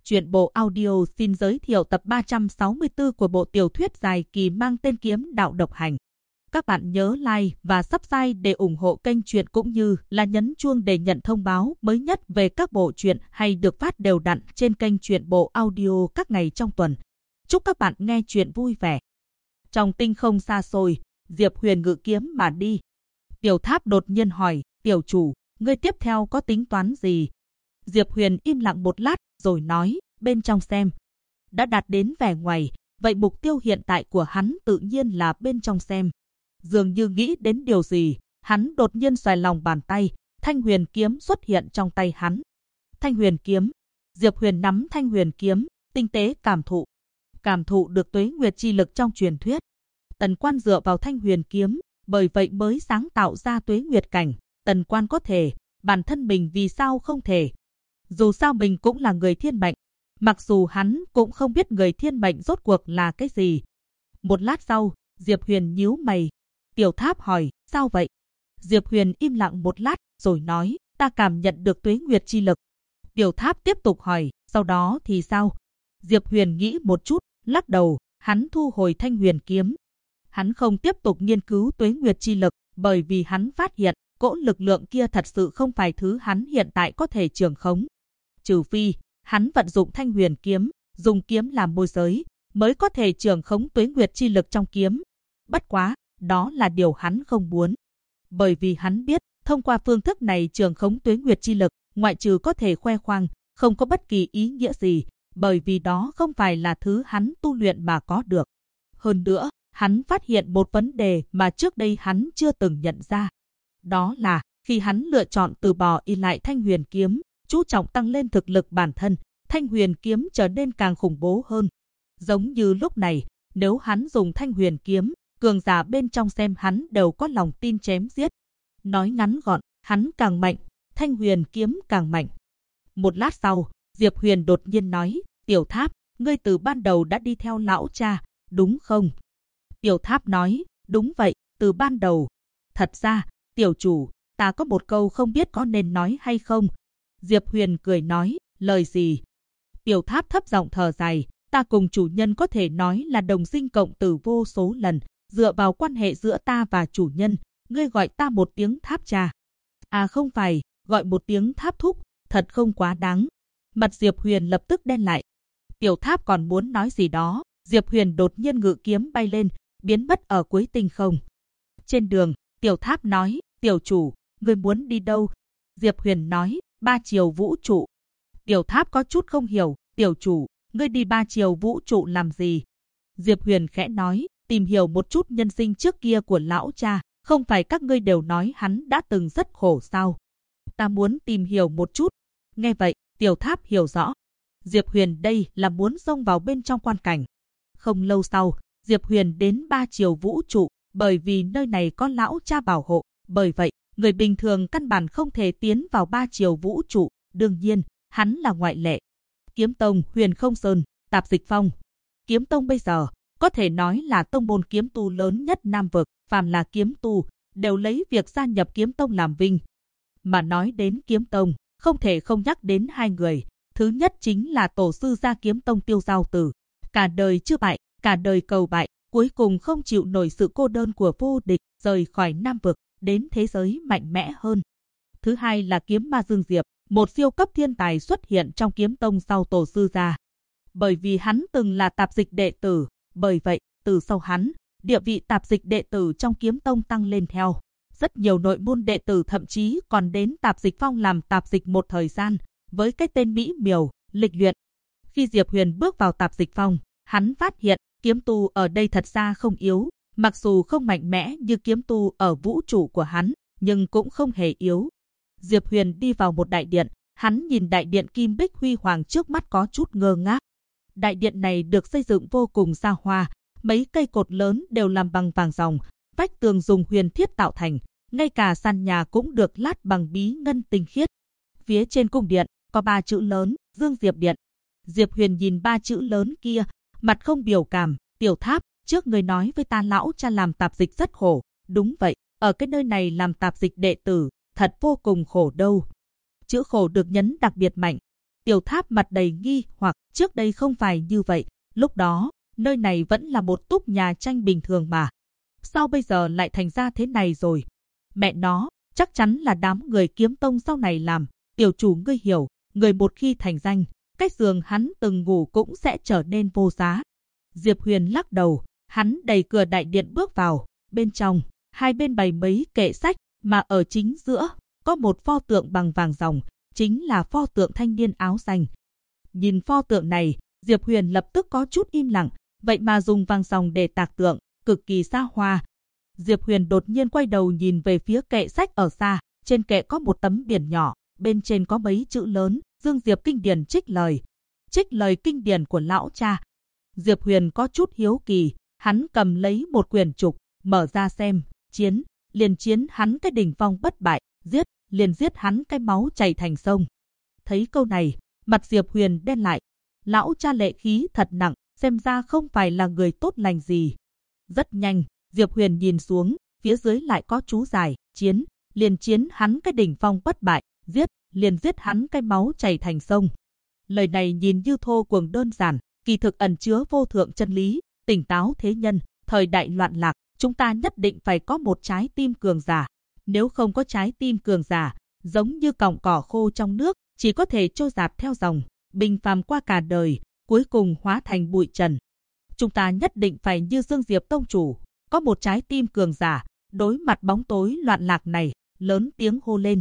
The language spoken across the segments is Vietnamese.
Truyện bộ audio xin giới thiệu tập 364 của bộ tiểu thuyết dài kỳ mang tên Kiếm Đạo Độc Hành. Các bạn nhớ like và subscribe để ủng hộ kênh truyện cũng như là nhấn chuông để nhận thông báo mới nhất về các bộ truyện hay được phát đều đặn trên kênh truyện bộ audio các ngày trong tuần. Chúc các bạn nghe truyện vui vẻ. Trong tinh không xa xôi, Diệp Huyền ngự kiếm mà đi. Tiểu Tháp đột nhiên hỏi, tiểu chủ, ngươi tiếp theo có tính toán gì? Diệp Huyền im lặng một lát rồi nói, bên trong xem. Đã đạt đến vẻ ngoài, vậy mục tiêu hiện tại của hắn tự nhiên là bên trong xem. Dường như nghĩ đến điều gì, hắn đột nhiên xoay lòng bàn tay, thanh huyền kiếm xuất hiện trong tay hắn. Thanh huyền kiếm. Diệp Huyền nắm thanh huyền kiếm, tinh tế cảm thụ được tuế nguyệt chi lực trong truyền thuyết. Tần Quan dựa vào thanh huyền kiếm, bởi vậy mới sáng tạo ra tuế nguyệt cảnh. Tần Quan có thể, bản thân mình vì sao không thể? Dù sao mình cũng là người thiên mệnh, mặc dù hắn cũng không biết người thiên mệnh rốt cuộc là cái gì. Một lát sau, Diệp Huyền nhíu mày. Tiểu Tháp hỏi, sao vậy? Diệp Huyền im lặng một lát, rồi nói, ta cảm nhận được tuế nguyệt chi lực. Tiểu Tháp tiếp tục hỏi, sau đó thì sao? Diệp Huyền nghĩ một chút, lắc đầu, hắn thu hồi thanh huyền kiếm. Hắn không tiếp tục nghiên cứu tuế nguyệt chi lực, bởi vì hắn phát hiện, cỗ lực lượng kia thật sự không phải thứ hắn hiện tại có thể trường khống. Trừ phi, hắn vận dụng thanh huyền kiếm, dùng kiếm làm môi giới, mới có thể trường khống tuế nguyệt chi lực trong kiếm. Bất quá, đó là điều hắn không muốn. Bởi vì hắn biết, thông qua phương thức này trường khống tuế nguyệt chi lực, ngoại trừ có thể khoe khoang, không có bất kỳ ý nghĩa gì, bởi vì đó không phải là thứ hắn tu luyện mà có được. Hơn nữa, hắn phát hiện một vấn đề mà trước đây hắn chưa từng nhận ra. Đó là, khi hắn lựa chọn từ bỏ y lại thanh huyền kiếm, chú trọng tăng lên thực lực bản thân, thanh huyền kiếm trở nên càng khủng bố hơn. Giống như lúc này, nếu hắn dùng thanh huyền kiếm, cường giả bên trong xem hắn đều có lòng tin chém giết. Nói ngắn gọn, hắn càng mạnh, thanh huyền kiếm càng mạnh. Một lát sau, Diệp Huyền đột nhiên nói, Tiểu Tháp, ngươi từ ban đầu đã đi theo lão cha, đúng không? Tiểu Tháp nói, đúng vậy, từ ban đầu. Thật ra, tiểu chủ, ta có một câu không biết có nên nói hay không? Diệp Huyền cười nói, lời gì? Tiểu Tháp thấp giọng thở dài, ta cùng chủ nhân có thể nói là đồng sinh cộng tử vô số lần, dựa vào quan hệ giữa ta và chủ nhân, ngươi gọi ta một tiếng Tháp cha. À không phải, gọi một tiếng Tháp thúc, thật không quá đáng. Mặt Diệp Huyền lập tức đen lại. Tiểu Tháp còn muốn nói gì đó, Diệp Huyền đột nhiên ngự kiếm bay lên, biến mất ở cuối tinh không. Trên đường, Tiểu Tháp nói, tiểu chủ, ngươi muốn đi đâu? Diệp Huyền nói, 3 chiều vũ trụ. Tiểu Tháp có chút không hiểu, tiểu chủ, ngươi đi 3 chiều vũ trụ làm gì? Diệp Huyền khẽ nói, tìm hiểu một chút nhân sinh trước kia của lão cha, không phải các ngươi đều nói hắn đã từng rất khổ sao? Ta muốn tìm hiểu một chút. Nghe vậy, Tiểu Tháp hiểu rõ. Diệp Huyền đây là muốn xông vào bên trong quan cảnh. Không lâu sau, Diệp Huyền đến 3 chiều vũ trụ, bởi vì nơi này có lão cha bảo hộ, bởi vậy, người bình thường căn bản không thể tiến vào 3 chiều vũ trụ, đương nhiên, hắn là ngoại lệ. Kiếm Tông, Huyền Không Sơn, Tạp Dịch Phong. Kiếm Tông bây giờ, có thể nói là tông môn kiếm tu lớn nhất Nam vực, phàm là kiếm tu, đều lấy việc gia nhập Kiếm Tông làm vinh. Mà nói đến Kiếm Tông, không thể không nhắc đến hai người. Thứ nhất chính là tổ sư gia Kiếm Tông Tiêu Giao Tử. Cả đời chưa bại, cả đời cầu bại, cuối cùng không chịu nổi sự cô đơn của vô địch, rời khỏi Nam vực, đến thế giới mạnh mẽ hơn. Thứ hai là Kiếm Ma Dương Diệp, một siêu cấp thiên tài xuất hiện trong Kiếm Tông sau tổ sư gia. Bởi vì hắn từng là tạp dịch đệ tử, bởi vậy, từ sau hắn, địa vị tạp dịch đệ tử trong Kiếm Tông tăng lên theo. Rất nhiều nội môn đệ tử thậm chí còn đến Tạp Dịch Phong làm tạp dịch một thời gian, với cái tên mỹ miều, lịch luyện. Khi Diệp Huyền bước vào Tạp Dịch Phong, hắn phát hiện kiếm tu ở đây thật ra không yếu, mặc dù không mạnh mẽ như kiếm tu ở vũ trụ của hắn, nhưng cũng không hề yếu. Diệp Huyền đi vào một đại điện, hắn nhìn đại điện kim bích huy hoàng trước mắt có chút ngơ ngác. Đại điện này được xây dựng vô cùng xa hoa, mấy cây cột lớn đều làm bằng vàng ròng, vách tường dùng huyền thiết tạo thành, ngay cả sàn nhà cũng được lát bằng bí ngân tinh khiết. Phía trên cung điện có 3 chữ lớn, Dương Diệp Điện. Diệp Huyền nhìn 3 chữ lớn kia, mặt không biểu cảm, Tiểu Tháp, trước người nói với ta lão cha làm tạp dịch rất khổ, đúng vậy, ở cái nơi này làm tạp dịch đệ tử, thật vô cùng khổ đâu. Chữ khổ được nhấn đặc biệt mạnh. Tiểu Tháp mặt đầy nghi hoặc, trước đây không phải như vậy, lúc đó, nơi này vẫn là một túp nhà tranh bình thường mà. Sao bây giờ lại thành ra thế này rồi? Mẹ nó, chắc chắn là đám người kiếm tông sau này làm. Tiểu chủ ngươi hiểu, người một khi thành danh, cái giường hắn từng ngủ cũng sẽ trở nên vô giá. Diệp Huyền lắc đầu, hắn đẩy cửa đại điện bước vào, bên trong, hai bên bày mấy kệ sách, mà ở chính giữa, có một pho tượng bằng vàng ròng, chính là pho tượng thanh niên áo xanh. Nhìn pho tượng này, Diệp Huyền lập tức có chút im lặng, vậy mà dùng vàng ròng để tạc tượng, cực kỳ xa hoa. Diệp Huyền đột nhiên quay đầu nhìn về phía kệ sách ở xa, trên kệ có một tấm biển nhỏ, bên trên có mấy chữ lớn, Dương Diệp kinh điển trích lời kinh điển của lão cha. Diệp Huyền có chút hiếu kỳ, hắn cầm lấy một quyển trục, mở ra xem, liền chiến hắn cái đỉnh phong bất bại, giết hắn cái máu chảy thành sông. Thấy câu này, mặt Diệp Huyền đen lại, lão cha lệ khí thật nặng, xem ra không phải là người tốt lành gì. Rất nhanh, Diệp Huyền nhìn xuống, phía dưới lại có chú giải, liền chiến hắn cái đỉnh phong bất bại, giết hắn cái máu chảy thành sông. Lời này nhìn như thô cuồng đơn giản, kỳ thực ẩn chứa vô thượng chân lý. Tỉnh táo thế nhân, thời đại loạn lạc, chúng ta nhất định phải có một trái tim cường giả. Nếu không có trái tim cường giả, giống như cọng cỏ khô trong nước, chỉ có thể trôi dạt theo dòng, bình phàm qua cả đời, cuối cùng hóa thành bụi trần. Chúng ta nhất định phải như Dương Diệp tông chủ, có một trái tim cường giả, đối mặt bóng tối loạn lạc này, lớn tiếng hô lên,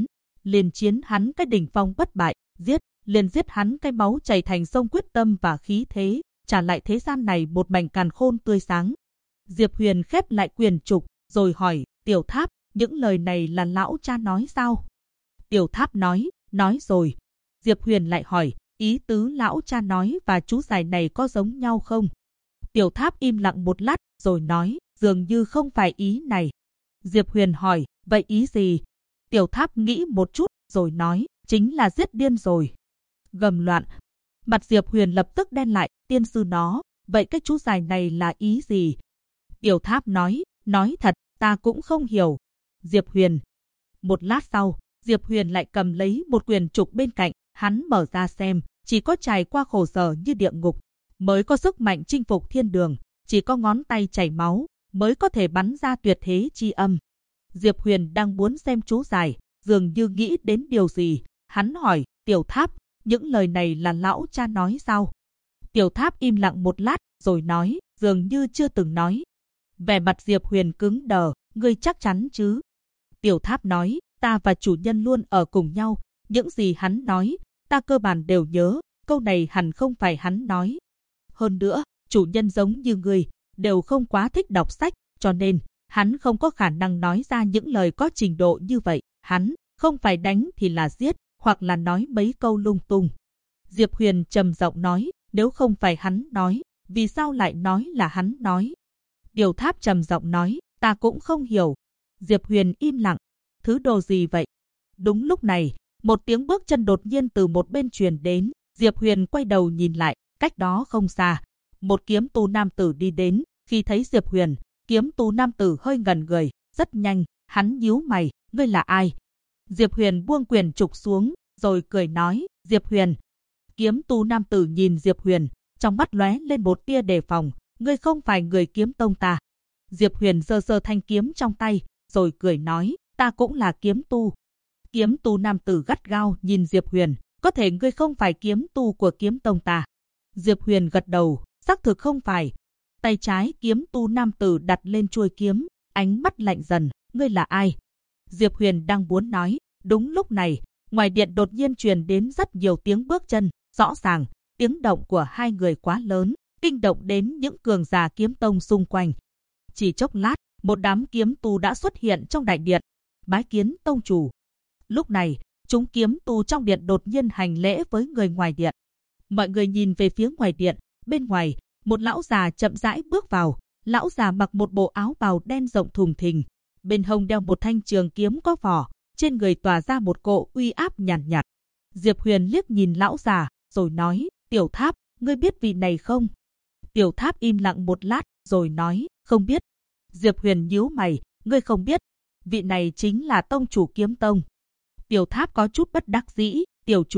liền chiến hắn cái đỉnh phong bất bại, liền giết hắn cái máu chảy thành sông, quyết tâm và khí thế, trả lại thế gian này một mảnh càn khôn tươi sáng. Diệp Huyền khép lại quyển trục, rồi hỏi, Tiểu Tháp, những lời này là lão cha nói sao? Tiểu Tháp nói rồi. Diệp Huyền lại hỏi, ý tứ lão cha nói và chú giải này có giống nhau không? Tiểu Tháp im lặng một lát, rồi nói, dường như không phải ý này. Diệp Huyền hỏi, vậy ý gì? Tiểu Tháp nghĩ một chút, rồi nói, chính là giết điên rồi. Gầm loạn. Mặt Diệp Huyền lập tức đen lại, tiên sư nó, vậy cái chú giải này là ý gì? Tiểu Tháp nói thật, ta cũng không hiểu. Diệp Huyền. Một lát sau, Diệp Huyền lại cầm lấy một quyển trục bên cạnh, hắn mở ra xem, chỉ có trải qua khổ sở như địa ngục, mới có sức mạnh chinh phục thiên đường, chỉ có ngón tay chảy máu, mới có thể bắn ra tuyệt thế chi âm. Diệp Huyền đang muốn xem chú giải, dường như nghĩ đến điều gì, hắn hỏi, Tiểu Tháp, những lời này là lão cha nói sao? Tiểu Tháp im lặng một lát, rồi nói, dường như chưa từng nói. Vẻ mặt Diệp Huyền cứng đờ, ngươi chắc chắn chứ? Tiểu Tháp nói, ta và chủ nhân luôn ở cùng nhau, những gì hắn nói, ta cơ bản đều nhớ, câu này hẳn không phải hắn nói. Hơn nữa, chủ nhân giống như ngươi, đều không quá thích đọc sách, cho nên, hắn không có khả năng nói ra những lời có trình độ như vậy, hắn không phải đánh thì là giết, hoặc là nói mấy câu lung tung. Diệp Huyền trầm giọng nói, nếu không phải hắn nói, vì sao lại nói là hắn nói? Tiểu Tháp trầm giọng nói, ta cũng không hiểu. Diệp Huyền im lặng, thứ đồ gì vậy? Đúng lúc này, một tiếng bước chân đột nhiên từ một bên truyền đến, Diệp Huyền quay đầu nhìn lại, cách đó không xa, một kiếm tu nam tử đi đến, khi thấy Diệp Huyền, kiếm tu nam tử hơi ngẩn người, rất nhanh, hắn nhíu mày, ngươi là ai? Diệp Huyền buông quyển trục xuống, rồi cười nói, Diệp Huyền. Kiếm tu nam tử nhìn Diệp Huyền, trong mắt lóe lên một tia đề phòng, ngươi không phải người kiếm tông ta. Diệp Huyền giơ giơ thanh kiếm trong tay, rồi cười nói, ta cũng là kiếm tu. Kiếm tu nam tử gắt gao nhìn Diệp Huyền, có thể ngươi không phải kiếm tu của kiếm tông ta. Diệp Huyền gật đầu, xác thực không phải. Tay trái kiếm tu nam tử đặt lên chuôi kiếm, ánh mắt lạnh dần, ngươi là ai? Diệp Huyền đang muốn nói, đúng lúc này, ngoài điện đột nhiên truyền đến rất nhiều tiếng bước chân, rõ ràng, tiếng động của hai người quá lớn, kinh động đến những cường giả kiếm tông xung quanh. Chỉ chốc lát, một đám kiếm tu đã xuất hiện trong đại điện, bái kiến tông chủ. Lúc này, chúng kiếm tu trong điện đột nhiên hành lễ với người ngoài điện. Mọi người nhìn về phía ngoài điện, bên ngoài, một lão già chậm rãi bước vào. Lão già mặc một bộ áo bào đen rộng thùng thình, bên hông đeo một thanh trường kiếm có vỏ, trên người tỏa ra một cỗ uy áp nhàn nhạt. Diệp Huyền liếc nhìn lão già, rồi nói, Tiểu Tháp, ngươi biết vị này không? Tiểu Tháp im lặng một lát, rồi nói, không biết. Diệp Huyền nhíu mày, ngươi không biết, vị này chính là tông chủ kiếm tông. Tiểu Tháp có chút bất đắc dĩ, tiểu chủ,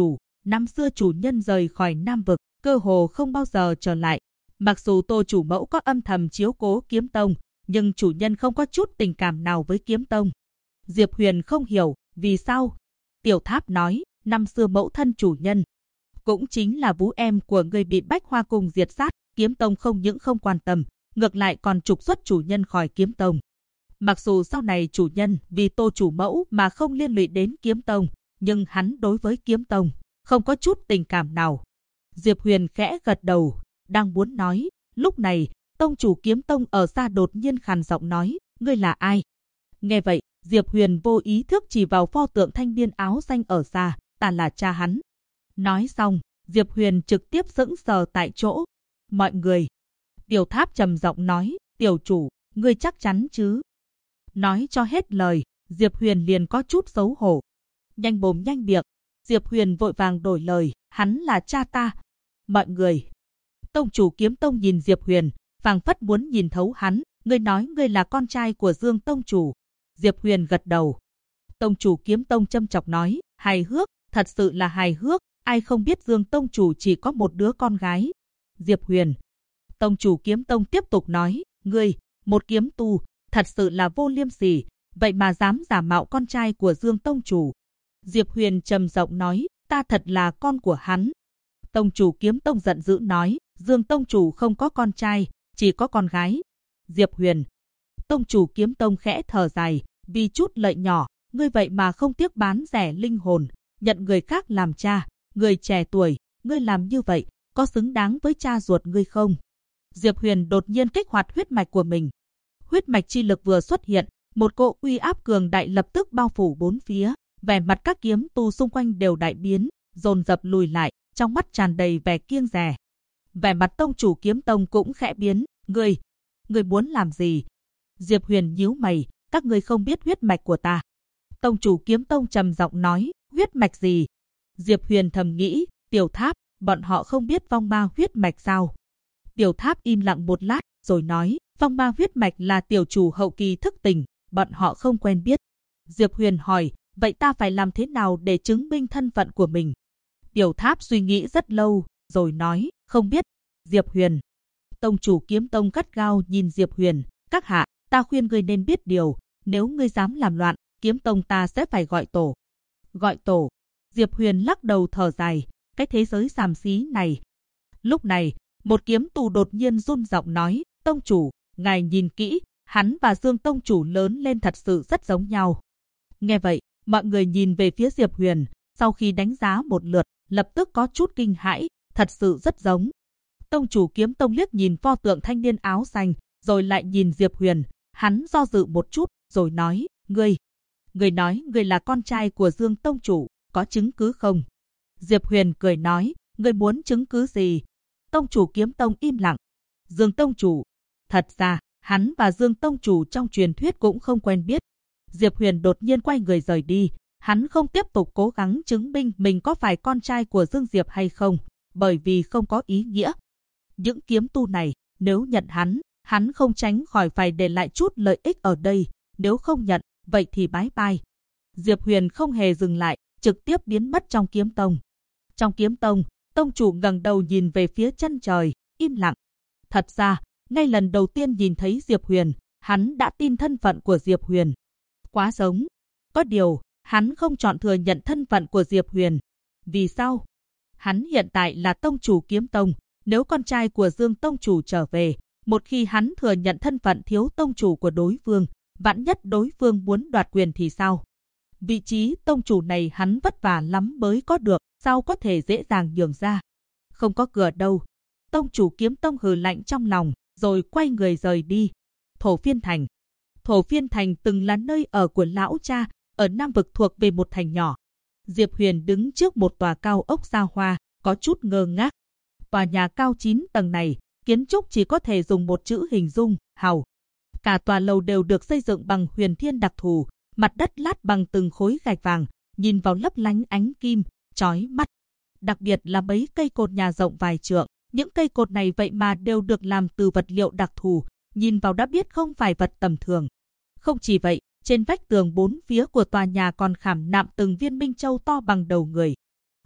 Năm xưa chủ nhân rời khỏi Nam Vực, cơ hồ không bao giờ trở lại. Mặc dù Tô chủ mẫu có âm thầm chiếu cố Kiếm Tông, nhưng chủ nhân không có chút tình cảm nào với Kiếm Tông. Diệp Huyền không hiểu, vì sao? Tiểu Tháp nói, năm xưa mẫu thân chủ nhân, cũng chính là Vũ em của người bị Bách Hoa Cung diệt sát, Kiếm Tông không những không quan tâm, ngược lại còn trục xuất chủ nhân khỏi Kiếm Tông. Mặc dù sau này chủ nhân vì Tô chủ mẫu mà không liên lụy đến Kiếm Tông, nhưng hắn đối với Kiếm Tông không có chút tình cảm nào. Diệp Huyền khẽ gật đầu, đang muốn nói, lúc này, tông chủ Kiếm Tông ở xa đột nhiên khàn giọng nói, ngươi là ai? Nghe vậy, Diệp Huyền vô ý thức chỉ vào pho tượng thanh niên áo xanh ở xa, ta là cha hắn. Nói xong, Diệp Huyền trực tiếp sững sờ tại chỗ. Mọi người. Tiểu Tháp trầm giọng nói, tiểu chủ, ngươi chắc chắn chứ? Nói cho hết lời, Diệp Huyền liền có chút xấu hổ. Nhanh mồm nhanh miệng, Diệp Huyền vội vàng đổi lời, hắn là cha ta. Mọi người. Tông chủ Kiếm Tông nhìn Diệp Huyền, phảng phất muốn nhìn thấu hắn, ngươi nói ngươi là con trai của Dương tông chủ. Diệp Huyền gật đầu. Tông chủ Kiếm Tông châm chọc nói, hài hước, thật sự là hài hước, ai không biết Dương tông chủ chỉ có một đứa con gái. Diệp Huyền. Tông chủ Kiếm Tông tiếp tục nói, ngươi, một kiếm tu, thật sự là vô liêm sỉ, vậy mà dám giả mạo con trai của Dương tông chủ. Diệp Huyền trầm giọng nói, ta thật là con của hắn. Tông chủ Kiếm Tông giận dữ nói, Dương tông chủ không có con trai, chỉ có con gái. Diệp Huyền. Tông chủ Kiếm Tông khẽ thở dài, vì chút lợi nhỏ, ngươi vậy mà không tiếc bán rẻ linh hồn, nhận người khác làm cha, người trẻ tuổi, ngươi làm như vậy, có xứng đáng với cha ruột ngươi không? Diệp Huyền đột nhiên kích hoạt huyết mạch của mình. Huyết mạch chi lực vừa xuất hiện, một cỗ uy áp cường đại lập tức bao phủ bốn phía, vẻ mặt các kiếm tu xung quanh đều đại biến, dồn dập lùi lại, trong mắt tràn đầy vẻ kiêng dè. Vẻ mặt tông chủ Kiếm Tông cũng khẽ biến, ngươi muốn làm gì? Diệp Huyền nhíu mày, các ngươi không biết huyết mạch của ta. Tông chủ Kiếm Tông trầm giọng nói, huyết mạch gì? Diệp Huyền thầm nghĩ, Tiểu Tháp, bọn họ không biết vong ma huyết mạch sao? Tiểu Tháp im lặng một lát, rồi nói, vong ma huyết mạch là tiểu chủ hậu kỳ thức tỉnh, bọn họ không quen biết. Diệp Huyền hỏi, vậy ta phải làm thế nào để chứng minh thân phận của mình? Tiểu Tháp suy nghĩ rất lâu, rồi nói, không biết. Diệp Huyền. Tông chủ Kiếm Tông gắt gao nhìn Diệp Huyền, các hạ, ta khuyên ngươi nên biết điều, nếu ngươi dám làm loạn, Kiếm Tông ta sẽ phải gọi tổ. Gọi tổ. Diệp Huyền lắc đầu thở dài, cái thế giới xàm xí này. Lúc này, một kiếm tù đột nhiên run giọng nói, tông chủ, ngài nhìn kỹ, hắn và Dương tông chủ lớn lên thật sự rất giống nhau. Nghe vậy, mọi người nhìn về phía Diệp Huyền, sau khi đánh giá một lượt, lập tức có chút kinh hãi, thật sự rất giống. Tông chủ Kiếm Tông liếc nhìn pho tượng thanh niên áo xanh, rồi lại nhìn Diệp Huyền, hắn do dự một chút, rồi nói, ngươi nói ngươi là con trai của Dương tông chủ, có chứng cứ không? Diệp Huyền cười nói, ngươi muốn chứng cứ gì? Tông chủ Kiếm Tông im lặng. Dương tông chủ, thật ra, hắn và Dương tông chủ trong truyền thuyết cũng không quen biết. Diệp Huyền đột nhiên quay người rời đi, hắn không tiếp tục cố gắng chứng minh mình có phải con trai của Dương Diệp hay không, bởi vì không có ý nghĩa. Những kiếm tu này, nếu nhận hắn không tránh khỏi phải để lại chút lợi ích ở đây, nếu không nhận, vậy thì bái bai. Diệp Huyền không hề dừng lại, trực tiếp biến mất trong kiếm tông. Trong kiếm tông, tông chủ ngẩng đầu nhìn về phía chân trời, im lặng. Thật ra, ngay lần đầu tiên nhìn thấy Diệp Huyền, hắn đã tin thân phận của Diệp Huyền. Quá giống. Có điều, hắn không chọn thừa nhận thân phận của Diệp Huyền. Vì sao? Hắn hiện tại là tông chủ kiếm tông, nếu con trai của Dương tông chủ trở về, một khi hắn thừa nhận thân phận thiếu tông chủ của đối phương, vạn nhất đối phương muốn đoạt quyền thì sao? Vị trí tông chủ này hắn vất vả lắm mới có được, sao có thể dễ dàng nhường ra? Không có cửa đâu. Tông chủ Kiếm Tông hừ lạnh trong lòng, rồi quay người rời đi. Thổ Phiên Thành. Thổ Phiên Thành từng là nơi ở của lão cha, ở Nam Vực thuộc về một thành nhỏ. Diệp Huyền đứng trước một tòa cao ốc xa hoa, có chút ngơ ngác. Tòa nhà cao 9 tầng này, kiến trúc chỉ có thể dùng một chữ hình dung, hào. Cả tòa lầu đều được xây dựng bằng huyền thiên đặc thù, mặt đất lát bằng từng khối gạch vàng, nhìn vào lấp lánh ánh kim, chói mắt. Đặc biệt là mấy cây cột nhà rộng vài trượng, những cây cột này vậy mà đều được làm từ vật liệu đặc thù, nhìn vào đã biết không phải vật tầm thường. Không chỉ vậy, trên vách tường bốn phía của tòa nhà còn khảm nạm từng viên minh châu to bằng đầu người.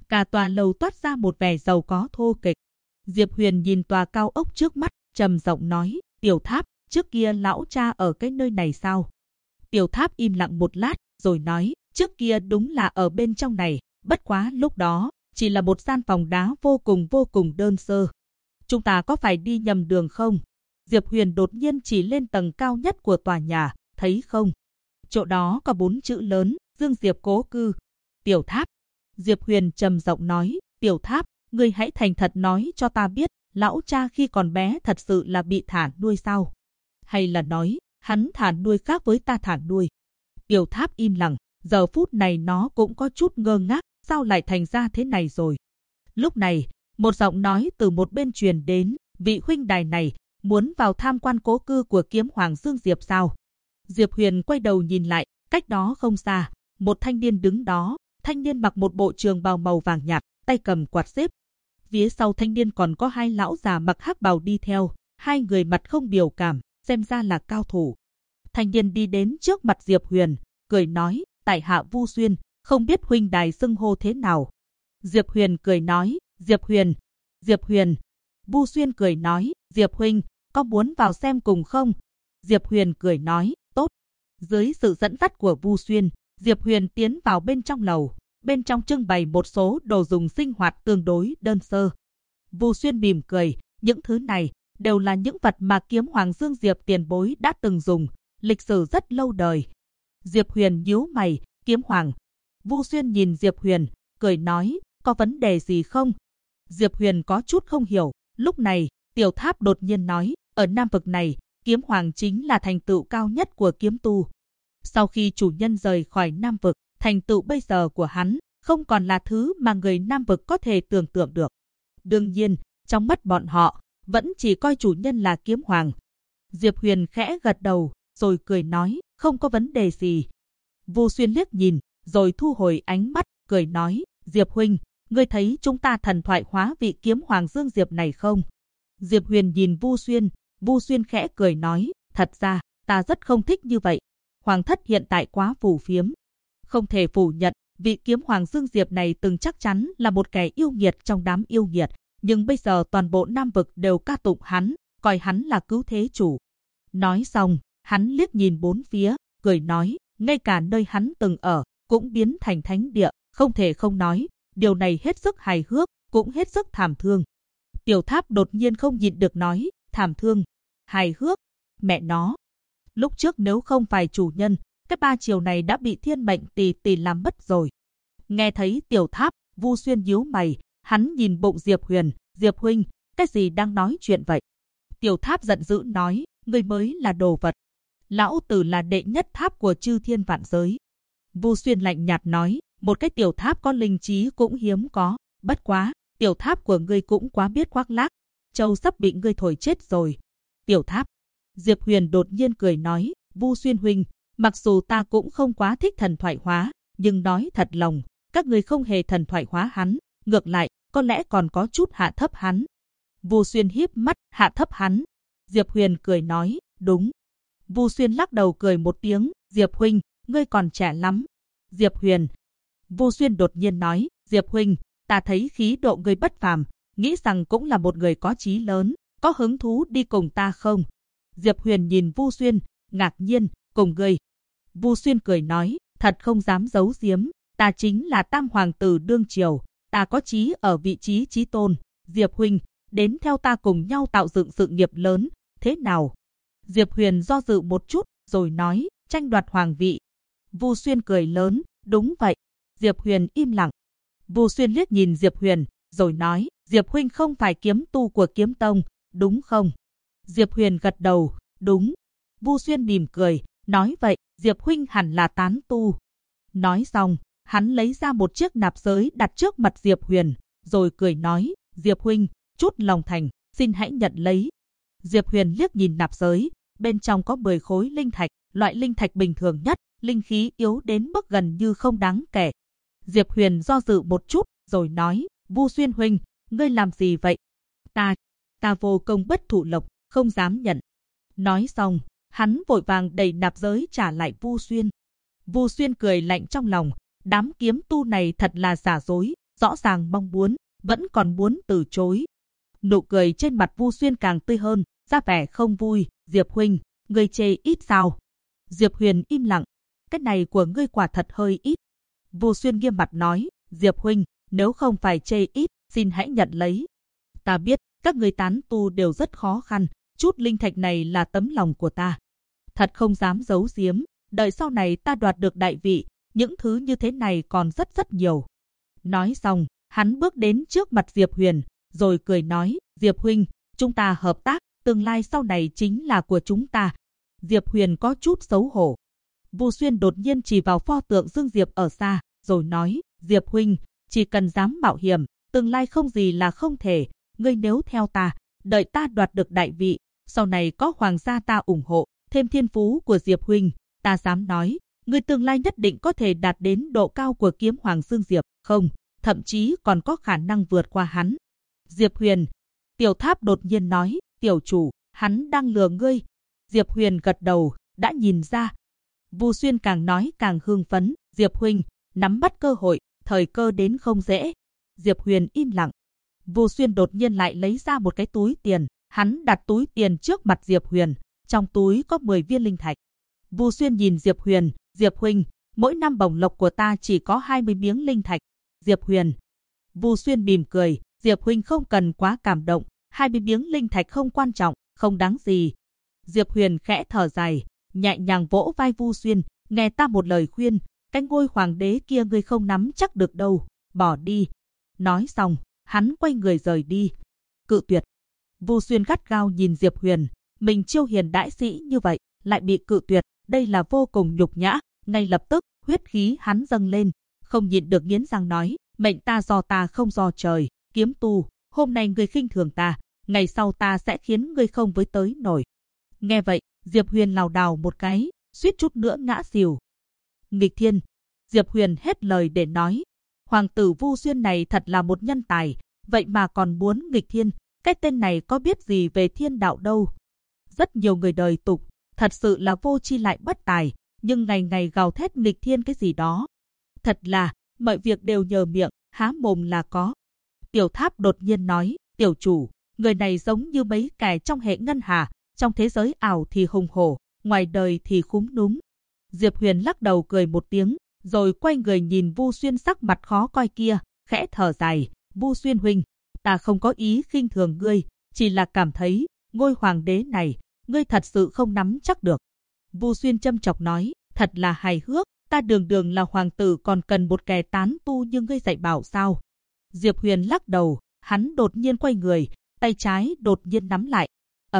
Cả tòa lầu toát ra một vẻ giàu có thô kệch. Diệp Huyền nhìn tòa cao ốc trước mắt, trầm giọng nói, Tiểu Tháp, trước kia lão cha ở cái nơi này sao? Tiểu Tháp im lặng một lát, rồi nói, trước kia đúng là ở bên trong này, bất quá lúc đó, chỉ là một gian phòng đá vô cùng đơn sơ. Chúng ta có phải đi nhầm đường không? Diệp Huyền đột nhiên chỉ lên tầng cao nhất của tòa nhà, thấy không? Chỗ đó có 4 chữ lớn, Dương Diệp cố cư. Tiểu Tháp. Diệp Huyền trầm giọng nói, Tiểu Tháp, ngươi hãy thành thật nói cho ta biết, lão cha khi còn bé thật sự là bị thả nuôi sao? Hay là nói, hắn thả nuôi khác với ta thả nuôi? Tiểu Tháp im lặng, giờ phút này nó cũng có chút ngơ ngác, sao lại thành ra thế này rồi? Lúc này, một giọng nói từ một bên truyền đến, vị huynh đài này, muốn vào tham quan cố cư của kiếm hoàng Dương Diệp sao? Diệp Huyền quay đầu nhìn lại, cách đó không xa, một thanh niên đứng đó, thanh niên mặc một bộ trường bào màu vàng nhạt, tay cầm quạt xếp. Phía sau thanh niên còn có 2 lão già mặc hắc bào đi theo, 2 người mặt không biểu cảm, xem ra là cao thủ. Thanh niên đi đến trước mặt Diệp Huyền, cười nói, tại hạ Vu Xuyên, không biết huynh đài xưng hô thế nào. Diệp Huyền cười nói, Diệp Huyền. Vu Xuyên cười nói, Diệp huynh, có muốn vào xem cùng không? Diệp Huyền cười nói, tốt. Dưới sự dẫn dắt của Vu Xuyên, Diệp Huyền tiến vào bên trong lầu. Bên trong trưng bày một số đồ dùng sinh hoạt tương đối đơn sơ. Vu Xuyên mỉm cười, những thứ này đều là những vật mà kiếm hoàng Dương Diệp tiền bối đã từng dùng, lịch sử rất lâu đời. Diệp Huyền nhíu mày, kiếm hoàng. Vu Xuyên nhìn Diệp Huyền, cười nói, có vấn đề gì không? Diệp Huyền có chút không hiểu, lúc này, Tiểu Tháp đột nhiên nói, ở Nam vực này, kiếm hoàng chính là thành tựu cao nhất của kiếm tu. Sau khi chủ nhân rời khỏi Nam vực, thành tựu bây giờ của hắn không còn là thứ mà người Nam vực có thể tưởng tượng được. Đương nhiên, trong mắt bọn họ, vẫn chỉ coi chủ nhân là kiếm hoàng. Diệp Huyền khẽ gật đầu, rồi cười nói, không có vấn đề gì. Vu Xuyên liếc nhìn, rồi thu hồi ánh mắt, cười nói, Diệp huynh, ngươi thấy chúng ta thần thoại hóa vị kiếm hoàng Dương Diệp này không? Diệp Huyền nhìn Vu Xuyên khẽ cười nói, thật ra, ta rất không thích như vậy. Hoàng thất hiện tại quá phù phiếm. Không thể phủ nhận, vị kiếm hoàng Dương Diệp này từng chắc chắn là một kẻ yêu nghiệt trong đám yêu nghiệt, nhưng bây giờ toàn bộ Nam vực đều ca tụng hắn, coi hắn là cứu thế chủ. Nói xong, hắn liếc nhìn bốn phía, cười nói, ngay cả nơi hắn từng ở, cũng biến thành thánh địa, không thể không nói, điều này hết sức hài hước, cũng hết sức thảm thương. Tiểu Tháp đột nhiên không nhịn được nói, thảm thương, hài hước, mẹ nó. Lúc trước nếu không phải chủ nhân, cái 3 chiều này đã bị thiên mệnh tỷ làm mất rồi. Nghe thấy Tiểu Tháp, Vu Xuyên nhíu mày, hắn nhìn bụng Diệp Huyền, Diệp huynh, cái gì đang nói chuyện vậy? Tiểu Tháp giận dữ nói, ngươi mới là đồ vật. Lão tử là đệ nhất tháp của chư thiên vạn giới. Vu Xuyên lạnh nhạt nói, một cái tiểu tháp có linh trí cũng hiếm có, bất quá, tiểu tháp của ngươi cũng quá biết khoác lác, châu sắp bị ngươi thổi chết rồi. Tiểu Tháp. Diệp Huyền đột nhiên cười nói, Vu Xuyên huynh, mặc dù ta cũng không quá thích thần thoại hóa, nhưng nói thật lòng, các ngươi không hề thần thoại hóa hắn, ngược lại, có lẽ còn có chút hạ thấp hắn. Vu Xuyên híp mắt, hạ thấp hắn. Diệp Huyền cười nói, đúng. Vu Xuyên lắc đầu cười một tiếng, Diệp huynh, ngươi còn trẻ lắm. Diệp Huyền. Vu Xuyên đột nhiên nói, Diệp huynh, ta thấy khí độ ngươi bất phàm, nghĩ rằng cũng là một người có chí lớn, có hứng thú đi cùng ta không? Diệp Huyền nhìn Vu Xuyên, ngạc nhiên, cùng ngươi. Vu Xuyên cười nói, thật không dám giấu giếm, ta chính là Tam hoàng tử đương triều, ta có chí ở vị trí chí tôn. Diệp huynh, đến theo ta cùng nhau tạo dựng sự nghiệp lớn, thế nào? Diệp Huyền do dự một chút, rồi nói, tranh đoạt hoàng vị. Vu Xuyên cười lớn, đúng vậy. Diệp Huyền im lặng. Vu Xuyên liếc nhìn Diệp Huyền, rồi nói, Diệp huynh không phải kiếm tu của kiếm tông, đúng không? Diệp Huyền gật đầu, đúng. Vu Xuyên mỉm cười, nói vậy, Diệp huynh hẳn là tán tu. Nói xong, hắn lấy ra một chiếc nạp giới đặt trước mặt Diệp Huyền, rồi cười nói, Diệp huynh, chút lòng thành, xin hãy nhận lấy. Diệp Huyền liếc nhìn nạp giới, bên trong có 10 khối linh thạch, loại linh thạch bình thường nhất, linh khí yếu đến mức gần như không đáng kể. Diệp Huyền do dự một chút, rồi nói, Vu Xuyên huynh, ngươi làm gì vậy? Ta vô công bất thụ lộc, không dám nhận. Nói xong, hắn vội vàng đẩy nạp giới trả lại Vu Xuyên. Vu Xuyên cười lạnh trong lòng, đám kiếm tu này thật là giả dối, rõ ràng mong muốn, vẫn còn muốn từ chối. Nụ cười trên mặt Vu Xuyên càng tươi hơn, ra vẻ không vui. Diệp huynh, ngươi chê ít sao? Diệp Huyền im lặng. Cái này của ngươi quả thật hơi ít. Vu Xuyên nghiêm mặt nói, Diệp huynh, nếu không phải chê ít, xin hãy nhận lấy. Ta biết, các ngươi tán tu đều rất khó khăn, chút linh thạch này là tấm lòng của ta. Thật không dám giấu giếm, đợi sau này ta đoạt được đại vị, những thứ như thế này còn rất nhiều. Nói xong, hắn bước đến trước mặt Diệp Huyền, rồi cười nói, Diệp huynh, chúng ta hợp tác, tương lai sau này chính là của chúng ta. Diệp Huyền có chút xấu hổ. Vu Xuyên đột nhiên chỉ vào pho tượng Dương Diệp ở xa, rồi nói, Diệp huynh, chỉ cần dám mạo hiểm, tương lai không gì là không thể. Ngươi nếu theo ta, đợi ta đoạt được đại vị, sau này có hoàng gia ta ủng hộ, thêm thiên phú của Diệp huynh, ta dám nói, ngươi tương lai nhất định có thể đạt đến độ cao của kiếm hoàng Dương Diệp, không, thậm chí còn có khả năng vượt qua hắn. Diệp Huyền, Tiểu Tháp đột nhiên nói, tiểu chủ, hắn đang lừa ngươi. Diệp Huyền gật đầu, đã nhìn ra. Vu Xuyên càng nói càng hưng phấn, Diệp huynh, nắm bắt cơ hội, thời cơ đến không dễ. Diệp Huyền im lặng. Vu Xuyên đột nhiên lại lấy ra một cái túi tiền, hắn đặt túi tiền trước mặt Diệp Huyền, trong túi có 10 viên linh thạch. Vu Xuyên nhìn Diệp Huyền, Diệp huynh, mỗi năm bổng lộc của ta chỉ có 20 miếng linh thạch. Diệp Huyền. Vu Xuyên mỉm cười, Diệp huynh không cần quá cảm động, 20 miếng linh thạch không quan trọng, không đáng gì. Diệp Huyền khẽ thở dài, nhẹ nhàng vỗ vai Vu Xuyên, nghe ta một lời khuyên, cái ngôi hoàng đế kia ngươi không nắm chắc được đâu, bỏ đi. Nói xong, hắn quay người rời đi. Cự tuyệt. Vu Xuyên gắt gao nhìn Diệp Huyền, mình chiêu hiền đãi sĩ như vậy, lại bị cự tuyệt, đây là vô cùng nhục nhã. Ngay lập tức, huyết khí hắn dâng lên, không nhịn được nghiến răng nói, mệnh ta do ta không do trời, kiếm tu, hôm nay ngươi khinh thường ta, ngày sau ta sẽ khiến ngươi không với tới nổi. Nghe vậy, Diệp Huyền lảo đảo một cái, suýt chút nữa ngã xỉu. Nghịch thiên. Diệp Huyền hết lời để nói, hoàng tử Vu Xuyên này thật là một nhân tài, vậy mà còn muốn nghịch thiên, cái tên này có biết gì về thiên đạo đâu. Rất nhiều người đời tục, thật sự là vô tri lại bất tài, nhưng ngày ngày gào thét nghịch thiên cái gì đó. Thật là, mọi việc đều nhờ miệng, há mồm là có. Tiểu Tháp đột nhiên nói, tiểu chủ, người này giống như mấy kẻ trong hệ ngân hà, trong thế giới ảo thì hùng hổ, ngoài đời thì khúm núm. Diệp Huyền lắc đầu cười một tiếng, rồi quay người nhìn Vu Xuyên sắc mặt khó coi kia, khẽ thở dài, Vu Xuyên huynh, ta không có ý khinh thường ngươi, chỉ là cảm thấy, ngôi hoàng đế này, ngươi thật sự không nắm chắc được. Vu Xuyên châm chọc nói, thật là hài hước, ta đường đường là hoàng tử còn cần một kẻ tán tu như ngươi dạy bảo sao. Diệp Huyền lắc đầu, hắn đột nhiên quay người, tay trái đột nhiên nắm lại,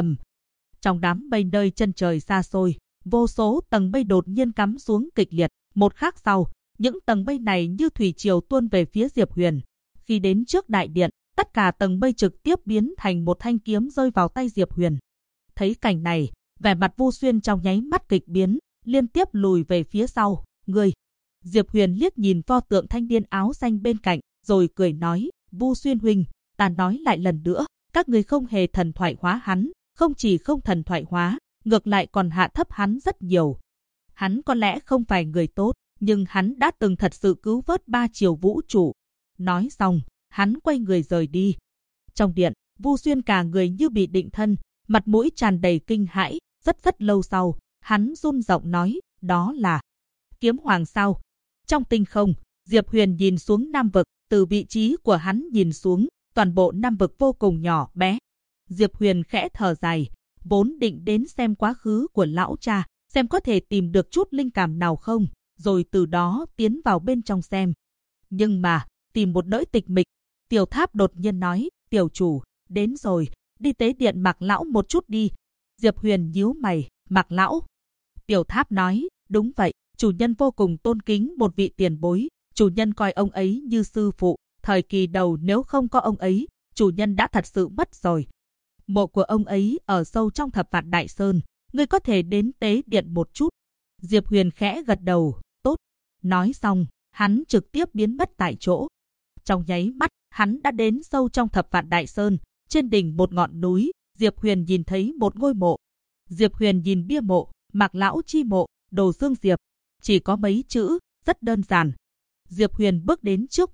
trong đám mây nơi chân trời xa xôi, vô số tầng mây đột nhiên cắm xuống kịch liệt, một khắc sau, những tầng mây này như thủy triều tuôn về phía Diệp Huyền. Khi đến trước đại điện, tất cả tầng mây trực tiếp biến thành một thanh kiếm rơi vào tay Diệp Huyền. Thấy cảnh này, vẻ mặt Vu Xuyên trong nháy mắt kịch biến, liên tiếp lùi về phía sau. Ngươi! Diệp Huyền liếc nhìn pho tượng thanh niên áo xanh bên cạnh, rồi cười nói, Vu Xuyên huynh, ta nói lại lần nữa, các ngươi không hề thần thoại hóa hắn, không chỉ không thần thoại hóa, ngược lại còn hạ thấp hắn rất nhiều. Hắn có lẽ không phải người tốt, nhưng hắn đã từng thật sự cứu vớt 3 triều vũ trụ. Nói xong, hắn quay người rời đi. Trong điện, Vu Xuyên cả người như bị định thân, mặt mũi tràn đầy kinh hãi, rất lâu sau, hắn run giọng nói, đó là kiếm hoàng sao? Trong tinh không, Diệp Huyền nhìn xuống Nam vực, từ vị trí của hắn nhìn xuống, toàn bộ Nam vực vô cùng nhỏ bé. Diệp Huyền khẽ thở dài, vốn định đến xem quá khứ của lão cha, xem có thể tìm được chút linh cảm nào không, rồi từ đó tiến vào bên trong xem. Nhưng mà, tìm một nỗi tịch mịch. Tiểu Tháp đột nhiên nói, tiểu chủ, đến rồi, đi tế điện Mạc lão một chút đi. Diệp Huyền nhíu mày, Mạc lão. Tiểu Tháp nói, đúng vậy, chủ nhân vô cùng tôn kính một vị tiền bối, chủ nhân coi ông ấy như sư phụ, thời kỳ đầu nếu không có ông ấy, chủ nhân đã thật sự mất rồi. Mộ của ông ấy ở sâu trong Thập Vạn Đại Sơn, ngươi có thể đến tế điện một chút. Diệp Huyền khẽ gật đầu, tốt. Nói xong, hắn trực tiếp biến mất tại chỗ. Trong nháy mắt, hắn đã đến sâu trong Thập Vạn Đại Sơn, trên đỉnh một ngọn núi, Diệp Huyền nhìn thấy một ngôi mộ. Diệp Huyền nhìn bia mộ, Mạc lão chi mộ, Đồ Dương Diệp, chỉ có mấy chữ, rất đơn giản. Diệp Huyền bước đến trước mộ,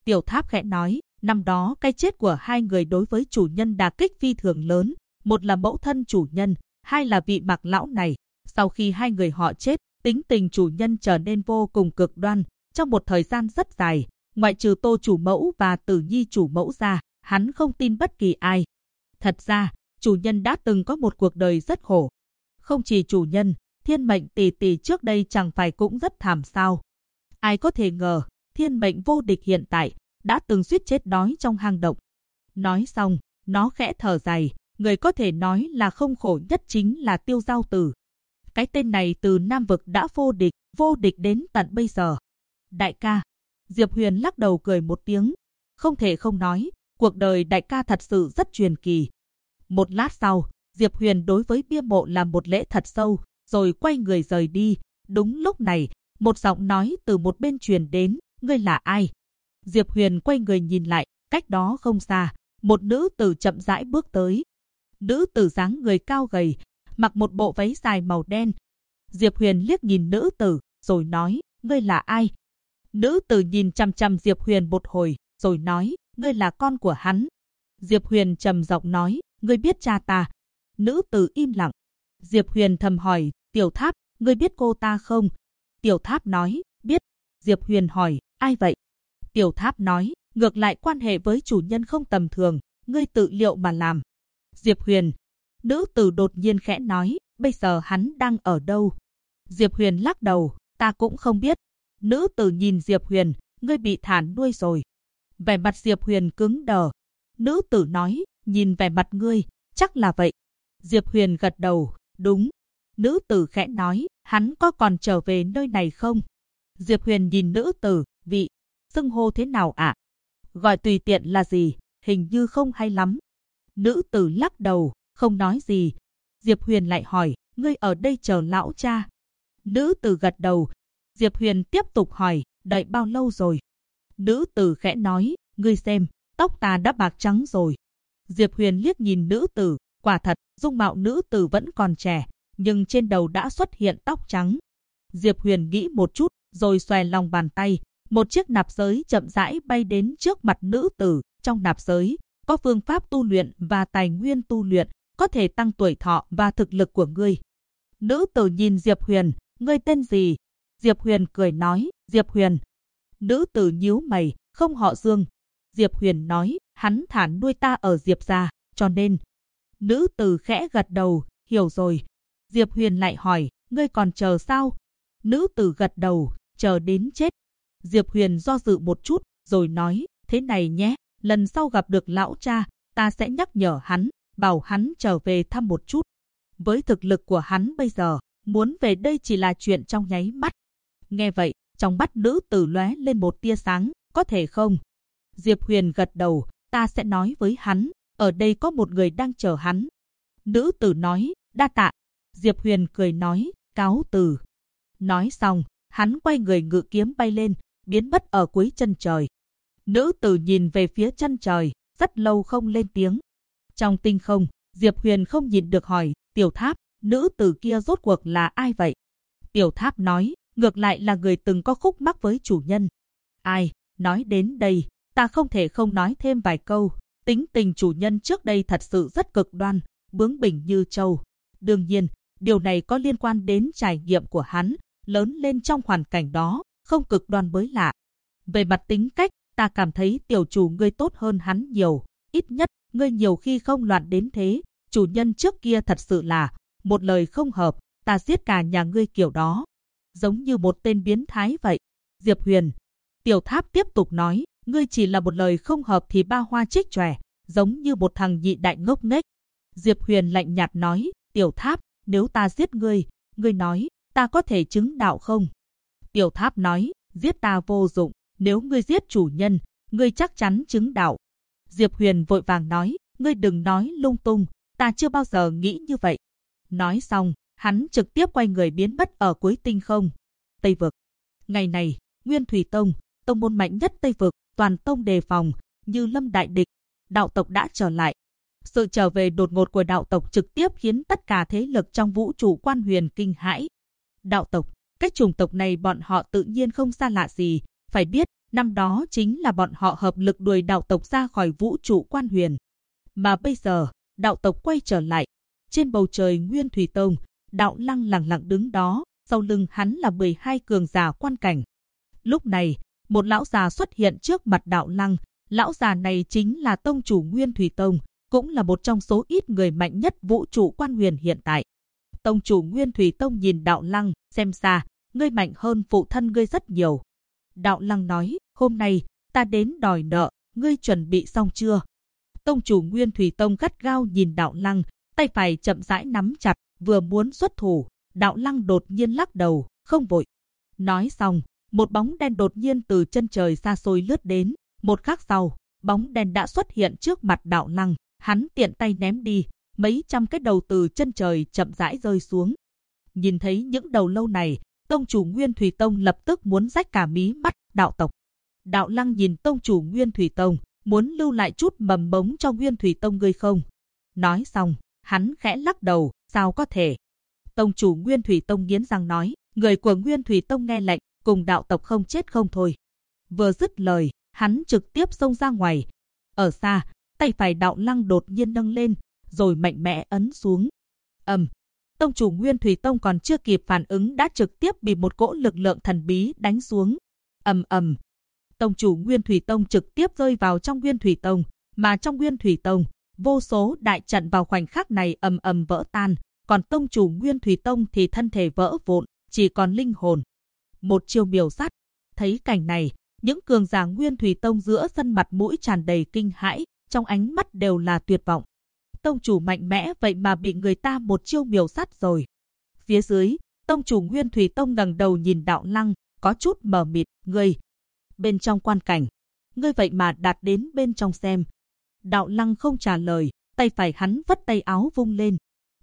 Tiểu Tháp khẽ nói, năm đó cái chết của hai người đối với chủ nhân đả kích phi thường lớn, một là mẫu thân chủ nhân, hai là vị Mạc lão này. Sau khi hai người họ chết, tính tình chủ nhân trở nên vô cùng cực đoan. Trong một thời gian rất dài, ngoại trừ Tô chủ mẫu và Tử Nhi chủ mẫu ra, hắn không tin bất kỳ ai. Thật ra, chủ nhân đã từng có một cuộc đời rất khổ. Không chỉ chủ nhân, Thiên Mệnh tỷ tỷ trước đây chẳng phải cũng rất thảm sao. Ai có thể ngờ, Thiên Mệnh vô địch hiện tại, đã từng suýt chết đói trong hang động. Nói xong, nó khẽ thở dài, người có thể nói là không khổ nhất chính là Tiêu Giao Tử. Cái tên này từ Nam Vực đã vô địch đến tận bây giờ. Đại ca, Diệp Huyền lắc đầu cười một tiếng. Không thể không nói, cuộc đời đại ca thật sự rất truyền kỳ. Một lát sau, Diệp Huyền đối với bia mộ làm một lễ thật sâu, rồi quay người rời đi. Đúng lúc này, một giọng nói từ một bên truyền đến, ngươi là ai? Diệp Huyền quay người nhìn lại, cách đó không xa, một nữ tử chậm rãi bước tới. Nữ tử dáng người cao gầy, mặc một bộ váy dài màu đen. Diệp Huyền liếc nhìn nữ tử, rồi nói, ngươi là ai? Nữ tử nhìn chằm chằm Diệp Huyền một hồi, rồi nói, ngươi là con của hắn. Diệp Huyền trầm giọng nói, ngươi biết cha ta? Nữ tử im lặng. Diệp Huyền thầm hỏi, Tiểu Tháp, ngươi biết cô ta không? Tiểu Tháp nói, biết. Diệp Huyền hỏi, ai vậy? Tiểu Tháp nói, ngược lại quan hệ với chủ nhân không tầm thường, ngươi tự liệu mà làm. Diệp Huyền. Nữ tử đột nhiên khẽ nói, bây giờ hắn đang ở đâu? Diệp Huyền lắc đầu, ta cũng không biết. Nữ tử nhìn Diệp Huyền, ngươi bị thản nuôi rồi. Vẻ mặt Diệp Huyền cứng đờ. Nữ tử nói, nhìn vẻ mặt ngươi, chắc là vậy. Diệp Huyền gật đầu, đúng. Nữ tử khẽ nói, hắn có còn trở về nơi này không? Diệp Huyền nhìn nữ tử, vị, xưng hô thế nào ạ? Gọi tùy tiện là gì, hình như không hay lắm. Nữ tử lắc đầu, không nói gì. Diệp Huyền lại hỏi, ngươi ở đây chờ lão cha? Nữ tử gật đầu. Diệp Huyền tiếp tục hỏi, đợi bao lâu rồi? Nữ tử khẽ nói, ngươi xem, tóc ta đã bạc trắng rồi. Diệp Huyền liếc nhìn nữ tử, quả thật, dung mạo nữ tử vẫn còn trẻ, nhưng trên đầu đã xuất hiện tóc trắng. Diệp Huyền nghĩ một chút, rồi xòe lòng bàn tay, một chiếc nạp giới chậm rãi bay đến trước mặt nữ tử. Trong nạp giới, có phương pháp tu luyện và tài nguyên tu luyện, có thể tăng tuổi thọ và thực lực của ngươi. Nữ tử nhìn Diệp Huyền, ngươi tên gì? Diệp Huyền cười nói, Diệp Huyền. Nữ tử nhíu mày, không họ Dương. Diệp Huyền nói, hắn thản nuôi ta ở Diệp gia, cho nên. Nữ tử khẽ gật đầu, hiểu rồi. Diệp Huyền lại hỏi, ngươi còn chờ sao? Nữ tử gật đầu, chờ đến chết. Diệp Huyền do dự một chút, rồi nói, thế này nhé, lần sau gặp được lão cha, ta sẽ nhắc nhở hắn, bảo hắn trở về thăm một chút. Với thực lực của hắn bây giờ, muốn về đây chỉ là chuyện trong nháy mắt. Nghe vậy, trong mắt nữ tử lóe lên một tia sáng, có thể không? Diệp Huyền gật đầu, ta sẽ nói với hắn, ở đây có một người đang chờ hắn. Nữ tử nói, đa tạ. Diệp Huyền cười nói, cáo từ. Nói xong, hắn quay người ngự kiếm bay lên, biến mất ở cuối chân trời. Nữ tử nhìn về phía chân trời, rất lâu không lên tiếng. Trong tinh không, Diệp Huyền không nhìn được hỏi, Tiểu Tháp, nữ tử kia rốt cuộc là ai vậy? Tiểu Tháp nói, ngược lại là người từng có khúc mắc với chủ nhân. Ai? Nói đến đây, ta không thể không nói thêm vài câu. Tính tình chủ nhân trước đây thật sự rất cực đoan, bướng bỉnh như trâu. Đương nhiên, điều này có liên quan đến trải nghiệm của hắn, lớn lên trong hoàn cảnh đó, không cực đoan mới lạ. Về mặt tính cách, ta cảm thấy tiểu chủ ngươi tốt hơn hắn nhiều. Ít nhất, ngươi nhiều khi không loạn đến thế. Chủ nhân trước kia thật sự là, một lời không hợp, ta giết cả nhà ngươi kiểu đó. Giống như một tên biến thái vậy. Diệp Huyền. Tiểu Tháp tiếp tục nói, ngươi chỉ là một lời không hợp thì ba hoa trích chòe, giống như một thằng nhị đại ngốc nghếch. Diệp Huyền lạnh nhạt nói, Tiểu Tháp, nếu ta giết ngươi, ngươi nói, ta có thể chứng đạo không? Tiểu Tháp nói, giết ta vô dụng, nếu ngươi giết chủ nhân, ngươi chắc chắn chứng đạo. Diệp Huyền vội vàng nói, ngươi đừng nói lung tung, ta chưa bao giờ nghĩ như vậy. Nói xong, hắn trực tiếp quay người biến mất ở cuối tinh không. Tây Vực. Ngày này, Nguyên Thủy Tông, tông môn mạnh nhất Tây Vực, toàn tông đề phòng, như lâm đại địch. Đạo tộc đã trở lại. Sự trở về đột ngột của đạo tộc trực tiếp khiến tất cả thế lực trong vũ trụ Quan Huyền kinh hãi. Đạo tộc, cái chủng tộc này bọn họ tự nhiên không xa lạ gì. Phải biết, Năm đó chính là bọn họ hợp lực đuổi đạo tộc ra khỏi vũ trụ Quan Huyền. Mà bây giờ, đạo tộc quay trở lại. Trên bầu trời Nguyên Thủy Tông, Đạo Lăng lặng lặng đứng đó, sau lưng hắn là 12 cường giả quan cảnh. Lúc này, một lão già xuất hiện trước mặt Đạo Lăng. Lão già này chính là tông chủ Nguyên Thủy Tông, cũng là một trong số ít người mạnh nhất vũ trụ Quan Huyền hiện tại. Tông chủ Nguyên Thủy Tông nhìn Đạo Lăng, xem ra, ngươi mạnh hơn phụ thân ngươi rất nhiều. Đạo Lăng nói, hôm nay, ta đến đòi nợ, ngươi chuẩn bị xong chưa? Tông chủ Nguyên Thủy Tông gắt gao nhìn Đạo Lăng, tay phải chậm rãi nắm chặt, vừa muốn xuất thủ. Đạo Lăng đột nhiên lắc đầu, không vội. Nói xong, một bóng đen đột nhiên từ chân trời xa xôi lướt đến. Một khắc sau, bóng đen đã xuất hiện trước mặt Đạo Lăng. Hắn tiện tay ném đi, mấy trăm cái đầu từ chân trời chậm rãi rơi xuống. Nhìn thấy những đầu lâu này, tông chủ Nguyên Thủy Tông lập tức muốn rách cả mí mắt đạo tộc. Đạo Lăng nhìn tông chủ Nguyên Thủy Tông, muốn lưu lại chút mầm mống cho Nguyên Thủy Tông ngươi không? Nói xong, hắn khẽ lắc đầu, sao có thể? Tông chủ Nguyên Thủy Tông nghiến răng nói, người của Nguyên Thủy Tông nghe lệnh, cùng đạo tộc không chết không thôi. Vừa dứt lời, hắn trực tiếp xông ra ngoài. Ở xa, tay phải Đạo Lăng đột nhiên nâng lên, rồi mạnh mẽ ấn xuống. Tông chủ Nguyên Thủy Tông còn chưa kịp phản ứng đã trực tiếp bị một cỗ lực lượng thần bí đánh xuống. Tông chủ Nguyên Thủy Tông trực tiếp rơi vào trong Nguyên Thủy Tông, mà trong Nguyên Thủy Tông, vô số đại trận vào khoảnh khắc này vỡ tan, còn tông chủ Nguyên Thủy Tông thì thân thể vỡ vụn, chỉ còn linh hồn. Một chiêu miểu sát. Thấy cảnh này, những cường giả Nguyên Thủy Tông giữa sân mặt mũi tràn đầy kinh hãi, trong ánh mắt đều là tuyệt vọng. Tông chủ mạnh mẽ vậy mà bị người ta một chiêu miểu sát rồi. Phía dưới, tông chủ Nguyên Thủy Tông ngẩng đầu nhìn Đạo Lăng, có chút mờ mịt, ngươi. Bên trong quan cảnh, ngươi vậy mà đạt đến bên trong xem. Đạo Lăng không trả lời, tay phải hắn vất tay áo vung lên.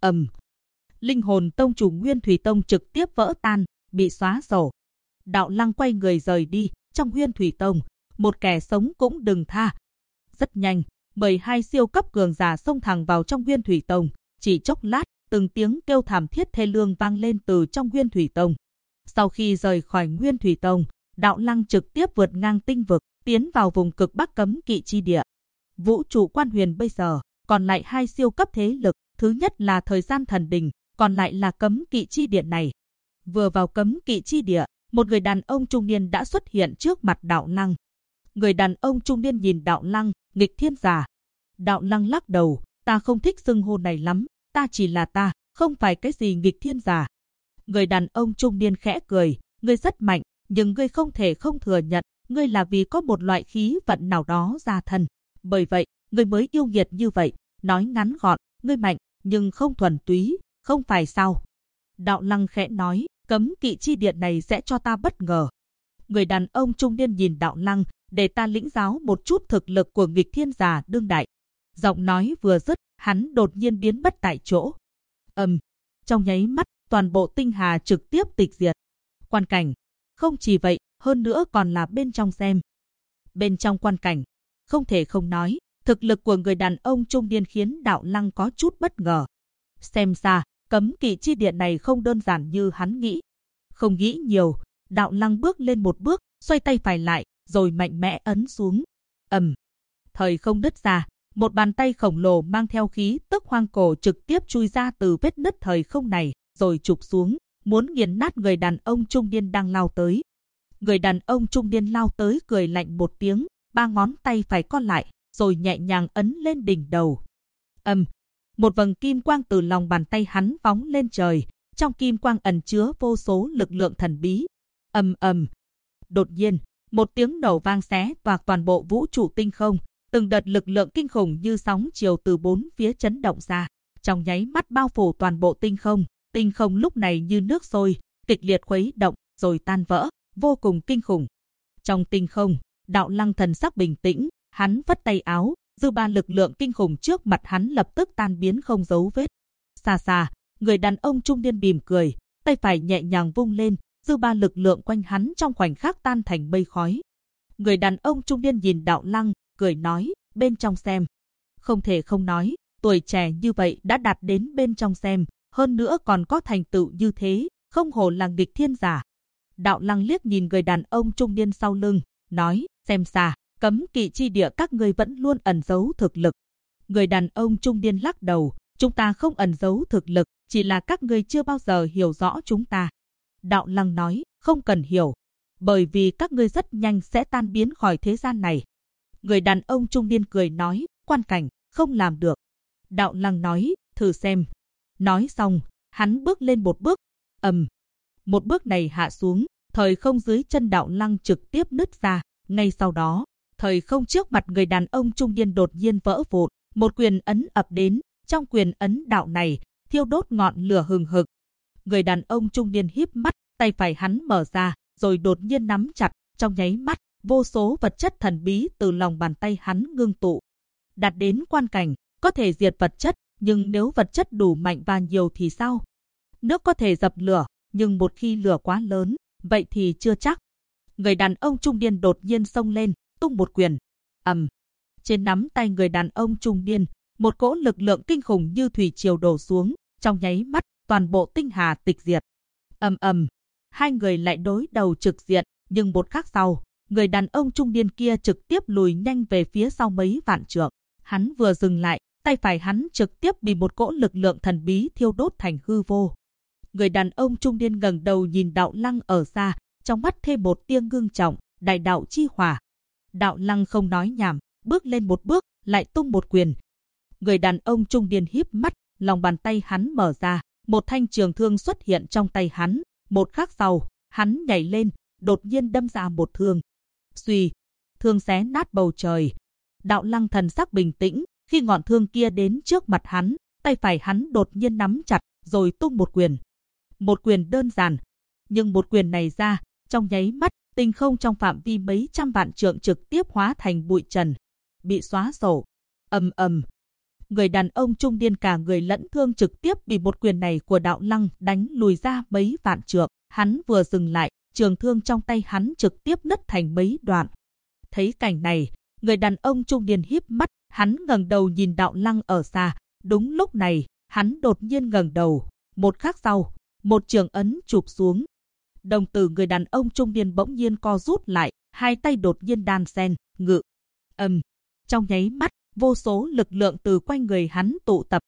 Linh hồn tông chủ Nguyên Thủy Tông trực tiếp vỡ tan, bị xóa sổ. Đạo Lăng quay người rời đi, trong Nguyên Thủy Tông, một kẻ sống cũng đừng tha. Rất nhanh, 12 siêu cấp cường giả xông thẳng vào trong Nguyên Thủy Tông, chỉ chốc lát, từng tiếng kêu thảm thiết thê lương vang lên từ trong Nguyên Thủy Tông. Sau khi rời khỏi Nguyên Thủy Tông, Đạo Lăng trực tiếp vượt ngang tinh vực, tiến vào vùng cực Bắc cấm kỵ chi địa. Vũ trụ Quan Huyền bây giờ còn lại 2 siêu cấp thế lực, thứ nhất là Thời Gian Thần Đình, còn lại là cấm kỵ chi địa này. Vừa vào cấm kỵ chi địa, một người đàn ông trung niên đã xuất hiện trước mặt Đạo Lăng. Người đàn ông trung niên nhìn Đạo Lăng, nghịch thiên giả. Đạo Lăng lắc đầu, ta không thích xưng hô này lắm, ta chỉ là ta, không phải cái gì nghịch thiên giả. Người đàn ông trung niên khẽ cười, ngươi rất mạnh, nhưng ngươi không thể không thừa nhận, ngươi là vì có một loại khí vận nào đó ra thân. Bởi vậy, ngươi mới yêu nghiệt như vậy, nói ngắn gọn, ngươi mạnh, nhưng không thuần túy, không phải sao? Đạo Lăng khẽ nói, cấm kỵ chi địa này sẽ cho ta bất ngờ. Người đàn ông trung niên nhìn Đạo Lăng, để ta lĩnh giáo một chút thực lực của nghịch thiên giả đương đại. Giọng nói vừa dứt, hắn đột nhiên biến mất tại chỗ. Trong nháy mắt, toàn bộ tinh hà trực tiếp tịch diệt. Quan cảnh. Không chỉ vậy, hơn nữa còn là bên trong xem. Bên trong quan cảnh, không thể không nói, thực lực của người đàn ông trung niên khiến Đạo Lăng có chút bất ngờ. Xem ra, cấm kỵ chi địa này không đơn giản như hắn nghĩ. Không nghĩ nhiều, Đạo Lăng bước lên một bước, xoay tay phải lại, rồi mạnh mẽ ấn xuống. Thời không nứt ra, một bàn tay khổng lồ mang theo khí tức hoang cổ trực tiếp chui ra từ vết nứt thời không này, rồi chụp xuống, muốn nghiền nát người đàn ông trung niên đang lao tới. Người đàn ông trung niên lao tới cười lạnh một tiếng, 3 ngón tay phải co lại, rồi nhẹ nhàng ấn lên đỉnh đầu. Một vầng kim quang từ lòng bàn tay hắn phóng lên trời, trong kim quang ẩn chứa vô số lực lượng thần bí. Đột nhiên, một tiếng nổ vang xé toạc toàn bộ vũ trụ tinh không, từng đợt lực lượng kinh khủng như sóng chiều từ 4 phía chấn động ra, trong nháy mắt bao phủ toàn bộ tinh không. Tinh không lúc này như nước sôi, kịch liệt khuấy động, rồi tan vỡ, vô cùng kinh khủng. Trong tinh không, Đạo Lăng thần sắc bình tĩnh, hắn vất tay áo, dư ba lực lượng kinh khủng trước mặt hắn lập tức tan biến không dấu vết. Xa xa, người đàn ông trung niên mỉm cười, tay phải nhẹ nhàng vung lên, dư ba lực lượng quanh hắn trong khoảnh khắc tan thành mây khói. Người đàn ông trung niên nhìn Đạo Lăng, cười nói, bên trong xem. Không thể không nói, tuổi trẻ như vậy đã đạt đến bên trong xem, hơn nữa còn có thành tựu như thế, không hổ là nghịch thiên giả. Đạo Lăng liếc nhìn người đàn ông trung niên sau lưng, nói, xem ra, cấm kỵ chi địa các ngươi vẫn luôn ẩn giấu thực lực. Người đàn ông trung niên lắc đầu, chúng ta không ẩn giấu thực lực, chỉ là các ngươi chưa bao giờ hiểu rõ chúng ta. Đạo Lăng nói, không cần hiểu, bởi vì các ngươi rất nhanh sẽ tan biến khỏi thế gian này. Người đàn ông trung niên cười nói, Quan Cảnh, không làm được. Đạo Lăng nói, thử xem. Nói xong, hắn bước lên một bước, một bước này hạ xuống, thời không dưới chân Đạo Lăng trực tiếp nứt ra. Ngay sau đó, thời không trước mặt người đàn ông trung niên đột nhiên vỡ vụn, một quyền ấn ập đến, trong quyền ấn đạo này, thiêu đốt ngọn lửa hừng hực. Người đàn ông trung niên híp mắt, tay phải hắn mở ra, rồi đột nhiên nắm chặt, trong nháy mắt, vô số vật chất thần bí từ lòng bàn tay hắn ngưng tụ. Đạt đến quan cảnh, có thể diệt vật chất, nhưng nếu vật chất đủ mạnh và nhiều thì sao? Nước có thể dập lửa, nhưng một khi lửa quá lớn, vậy thì chưa chắc. Người đàn ông trung niên đột nhiên xông lên, tung một quyền. Trên nắm tay người đàn ông trung niên, một cỗ lực lượng kinh khủng như thủy triều đổ xuống, trong nháy mắt, toàn bộ tinh hà tịch diệt. Hai người lại đối đầu trực diện, nhưng một khắc sau, người đàn ông trung niên kia trực tiếp lùi nhanh về phía sau mấy vạn trượng. Hắn vừa dừng lại, tay phải hắn trực tiếp bị một cỗ lực lượng thần bí thiêu đốt thành hư vô. Người đàn ông trung niên ngẩng đầu nhìn Đạo Lăng ở xa, trong mắt thêm một tia ngưng trọng, đại đạo chi hỏa. Đạo Lăng không nói nhảm, bước lên một bước, lại tung một quyền. Người đàn ông trung niên híp mắt, lòng bàn tay hắn mở ra, một thanh trường thương xuất hiện trong tay hắn. Một khắc sau, hắn nhảy lên, đột nhiên đâm ra một thương. Xuy, thương xé nát bầu trời. Đạo Lăng thần sắc bình tĩnh, khi ngọn thương kia đến trước mặt hắn, tay phải hắn đột nhiên nắm chặt, rồi tung một quyền. Một quyền đơn giản, nhưng một quyền này ra, trong nháy mắt, tinh không trong phạm vi mấy trăm vạn trượng trực tiếp hóa thành bụi trần, bị xóa sổ. Người đàn ông trung niên cả người lẫn thương trực tiếp bị một quyền này của Đạo Lăng đánh lùi ra mấy vạn trượng. Hắn vừa dừng lại, trường thương trong tay hắn trực tiếp nứt thành mấy đoạn. Thấy cảnh này, người đàn ông trung niên híp mắt, hắn ngẩng đầu nhìn Đạo Lăng ở xa. Đúng lúc này, hắn đột nhiên ngẩng đầu. Một khắc sau, một trường ấn chụp xuống. Đồng tử người đàn ông trung niên bỗng nhiên co rút lại, hai tay đột nhiên đan xen, ngự. Trong nháy mắt, vô số lực lượng từ quanh người hắn tụ tập.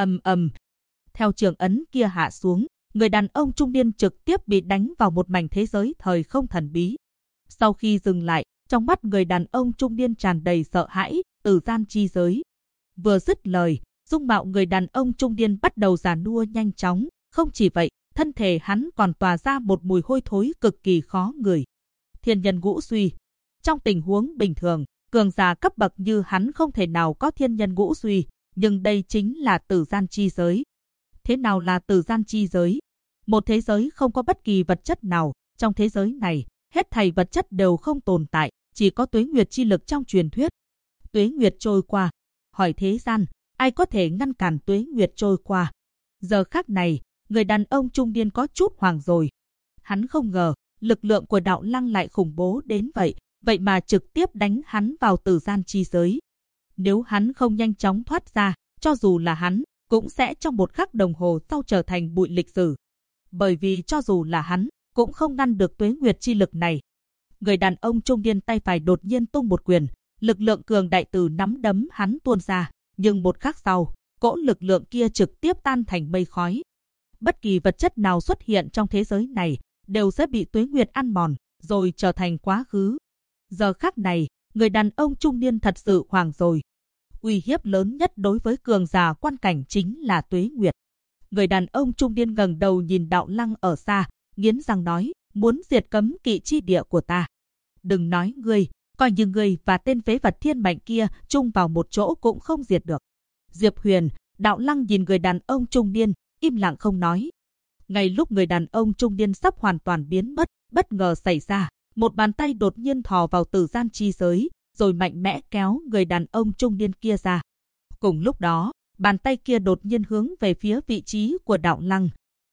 Theo trường ấn kia hạ xuống, người đàn ông trung niên trực tiếp bị đánh vào một mảnh thế giới thời không thần bí. Sau khi dừng lại, trong mắt người đàn ông trung niên tràn đầy sợ hãi, tử gian chi giới. Vừa dứt lời, dung mạo người đàn ông trung niên bắt đầu già nua nhanh chóng. Không chỉ vậy, thân thể hắn còn tỏa ra một mùi hôi thối cực kỳ khó ngửi. Thiên nhân ngũ suy. Trong tình huống bình thường, cường giả cấp bậc như hắn không thể nào có thiên nhân ngũ suy, nhưng đây chính là tử gian chi giới. Thế nào là tử gian chi giới? Một thế giới không có bất kỳ vật chất nào. Trong thế giới này, hết thảy vật chất đều không tồn tại, chỉ có tuế nguyệt chi lực trong truyền thuyết. Tuế nguyệt trôi qua, hỏi thế gian, ai có thể ngăn cản tuế nguyệt trôi qua? Giờ khắc này, người đàn ông trung niên có chút hoảng rồi. Hắn không ngờ, lực lượng của Đạo Lăng lại khủng bố đến vậy, vậy mà trực tiếp đánh hắn vào tử gian chi giới. Nếu hắn không nhanh chóng thoát ra, cho dù là hắn, cũng sẽ trong một khắc đồng hồ sau trở thành bụi lịch sử. Bởi vì cho dù là hắn, cũng không ngăn được tuế nguyệt chi lực này. Người đàn ông trung niên tay phải đột nhiên tung một quyền, lực lượng cường đại từ nắm đấm hắn tuôn ra, nhưng một khắc sau, cỗ lực lượng kia trực tiếp tan thành mây khói. Bất kỳ vật chất nào xuất hiện trong thế giới này đều sẽ bị tuế nguyệt ăn mòn, rồi trở thành quá khứ. Giờ khắc này, người đàn ông trung niên thật sự hoảng rồi. Uy hiếp lớn nhất đối với cường giả quan cảnh chính là tuế nguyệt. Người đàn ông trung niên ngẩng đầu nhìn Đạo Lăng ở xa, nghiến răng nói, muốn diệt cấm kỵ chi địa của ta. Đừng nói ngươi, coi như ngươi và tên phế vật thiên mệnh kia chung vào một chỗ cũng không diệt được. Diệp Huyền, Đạo Lăng nhìn người đàn ông trung niên, im lặng không nói. Ngay lúc người đàn ông trung niên sắp hoàn toàn biến mất, bất ngờ xảy ra, một bàn tay đột nhiên thò vào tử gian chi giới, rồi mạnh mẽ kéo người đàn ông trung niên kia ra. Cùng lúc đó, bàn tay kia đột nhiên hướng về phía vị trí của Đạo Lăng.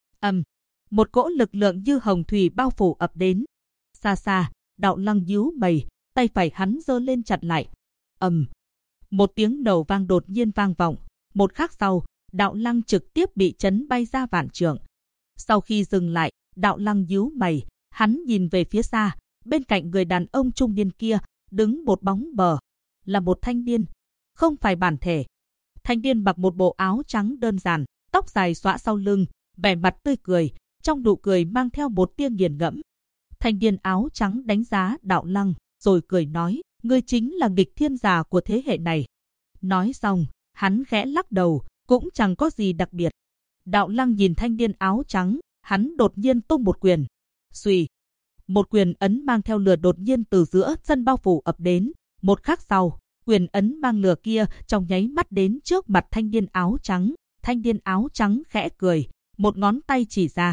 Một cỗ lực lượng như hồng thủy bao phủ ập đến. Xa xa, Đạo Lăng nhíu mày, tay phải hắn giơ lên chặn lại. Một tiếng nổ vang đột nhiên vang vọng. Một khắc sau, Đạo Lăng trực tiếp bị chấn bay ra vạn trượng. Sau khi dừng lại, Đạo Lăng nhíu mày, hắn nhìn về phía xa, Bên cạnh người đàn ông trung niên kia, đứng một bóng mờ, là một thanh niên, không phải bản thể. Thanh niên mặc một bộ áo trắng đơn giản, tóc dài xõa sau lưng, vẻ mặt tươi cười, trong nụ cười mang theo một tia nghiền ngẫm. Thanh niên áo trắng đánh giá Đạo Lăng, rồi cười nói, ngươi chính là nghịch thiên giả của thế hệ này. Nói xong, hắn khẽ lắc đầu, cũng chẳng có gì đặc biệt. Đạo Lăng nhìn thanh niên áo trắng, hắn đột nhiên tung một quyền. Xuy, một quyền ấn mang theo lửa đột nhiên từ giữa sân bao phủ ập đến. Một khắc sau, quyền ấn mang lửa kia trong nháy mắt đến trước mặt thanh niên áo trắng. Thanh niên áo trắng khẽ cười, một ngón tay chỉ ra.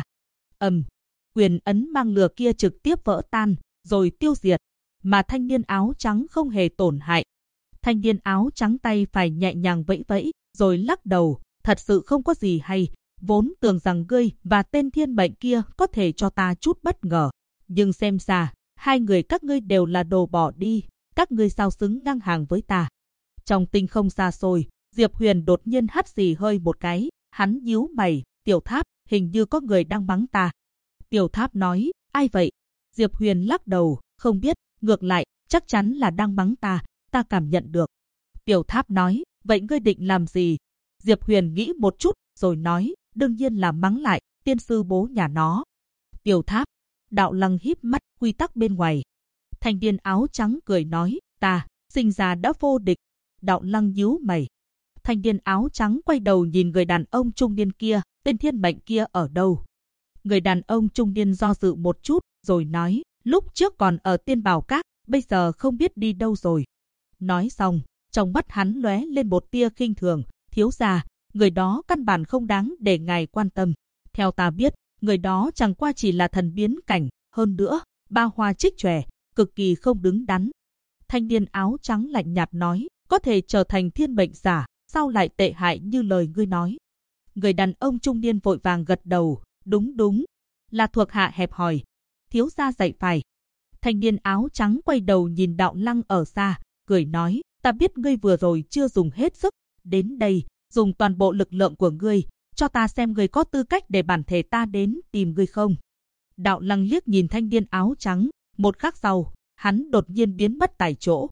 Quyền ấn mang lửa kia trực tiếp vỡ tan, rồi tiêu diệt, mà thanh niên áo trắng không hề tổn hại. Thanh niên áo trắng tay phải nhẹ nhàng vẫy vẫy, rồi lắc đầu, thật sự không có gì hay, vốn tưởng rằng ngươi và tên thiên mệnh kia có thể cho ta chút bất ngờ. Nhưng xem ra, hai người các ngươi đều là đồ bỏ đi, các ngươi sao xứng ngang hàng với ta. Trong tinh không xa xôi, Diệp Huyền đột nhiên hắt xì hơi một cái, hắn nhíu mày, Tiểu Tháp, hình như có người đang mắng ta. Tiểu Tháp nói, ai vậy? Diệp Huyền lắc đầu, không biết, ngược lại, chắc chắn là đang mắng ta cảm nhận được. Tiểu Tháp nói, vậy ngươi định làm gì? Diệp Huyền nghĩ một chút, rồi nói, đương nhiên là mắng lại, tiên sư bố nhà nó. Tiểu Tháp, Đạo Lăng híp mắt, quy tắc bên ngoài. Thanh niên áo trắng cười nói, ta, sinh ra đã vô địch. Đạo Lăng nhíu mày. Thanh niên áo trắng quay đầu nhìn người đàn ông trung niên kia, tên thiên mệnh kia ở đâu? Người đàn ông trung niên do dự một chút, rồi nói, lúc trước còn ở Tiên Bảo Các, bây giờ không biết đi đâu rồi. Nói xong, trong mắt hắn lóe lên một tia khinh thường, thiếu gia, người đó căn bản không đáng để ngài quan tâm. Theo ta biết, người đó chẳng qua chỉ là thần biến cảnh, hơn nữa, ba hoa trích chòe, cực kỳ không đứng đắn. Thanh niên áo trắng lạnh nhạt nói, có thể trở thành thiên mệnh giả, sao lại tệ hại như lời ngươi nói? Người đàn ông trung niên vội vàng gật đầu, đúng, là thuộc hạ hẹp hòi. Thiếu gia dạy phải. Thanh niên áo trắng quay đầu nhìn Đạo Lăng ở xa, cười nói, ta biết ngươi vừa rồi chưa dùng hết sức, đến đây, dùng toàn bộ lực lượng của ngươi, cho ta xem ngươi có tư cách để bản thể ta đến tìm ngươi không. Đạo Lăng liếc nhìn thanh niên áo trắng, một khắc sau, hắn đột nhiên biến mất tại chỗ.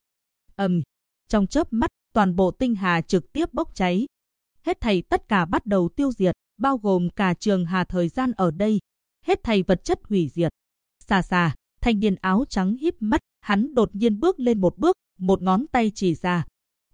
Trong chớp mắt, toàn bộ tinh hà trực tiếp bốc cháy. Hết thảy tất cả bắt đầu tiêu diệt, bao gồm cả trường hà thời gian ở đây. Hết thảy vật chất hủy diệt. Xa xa, thanh niên áo trắng híp mắt, hắn đột nhiên bước lên một bước, một ngón tay chỉ ra.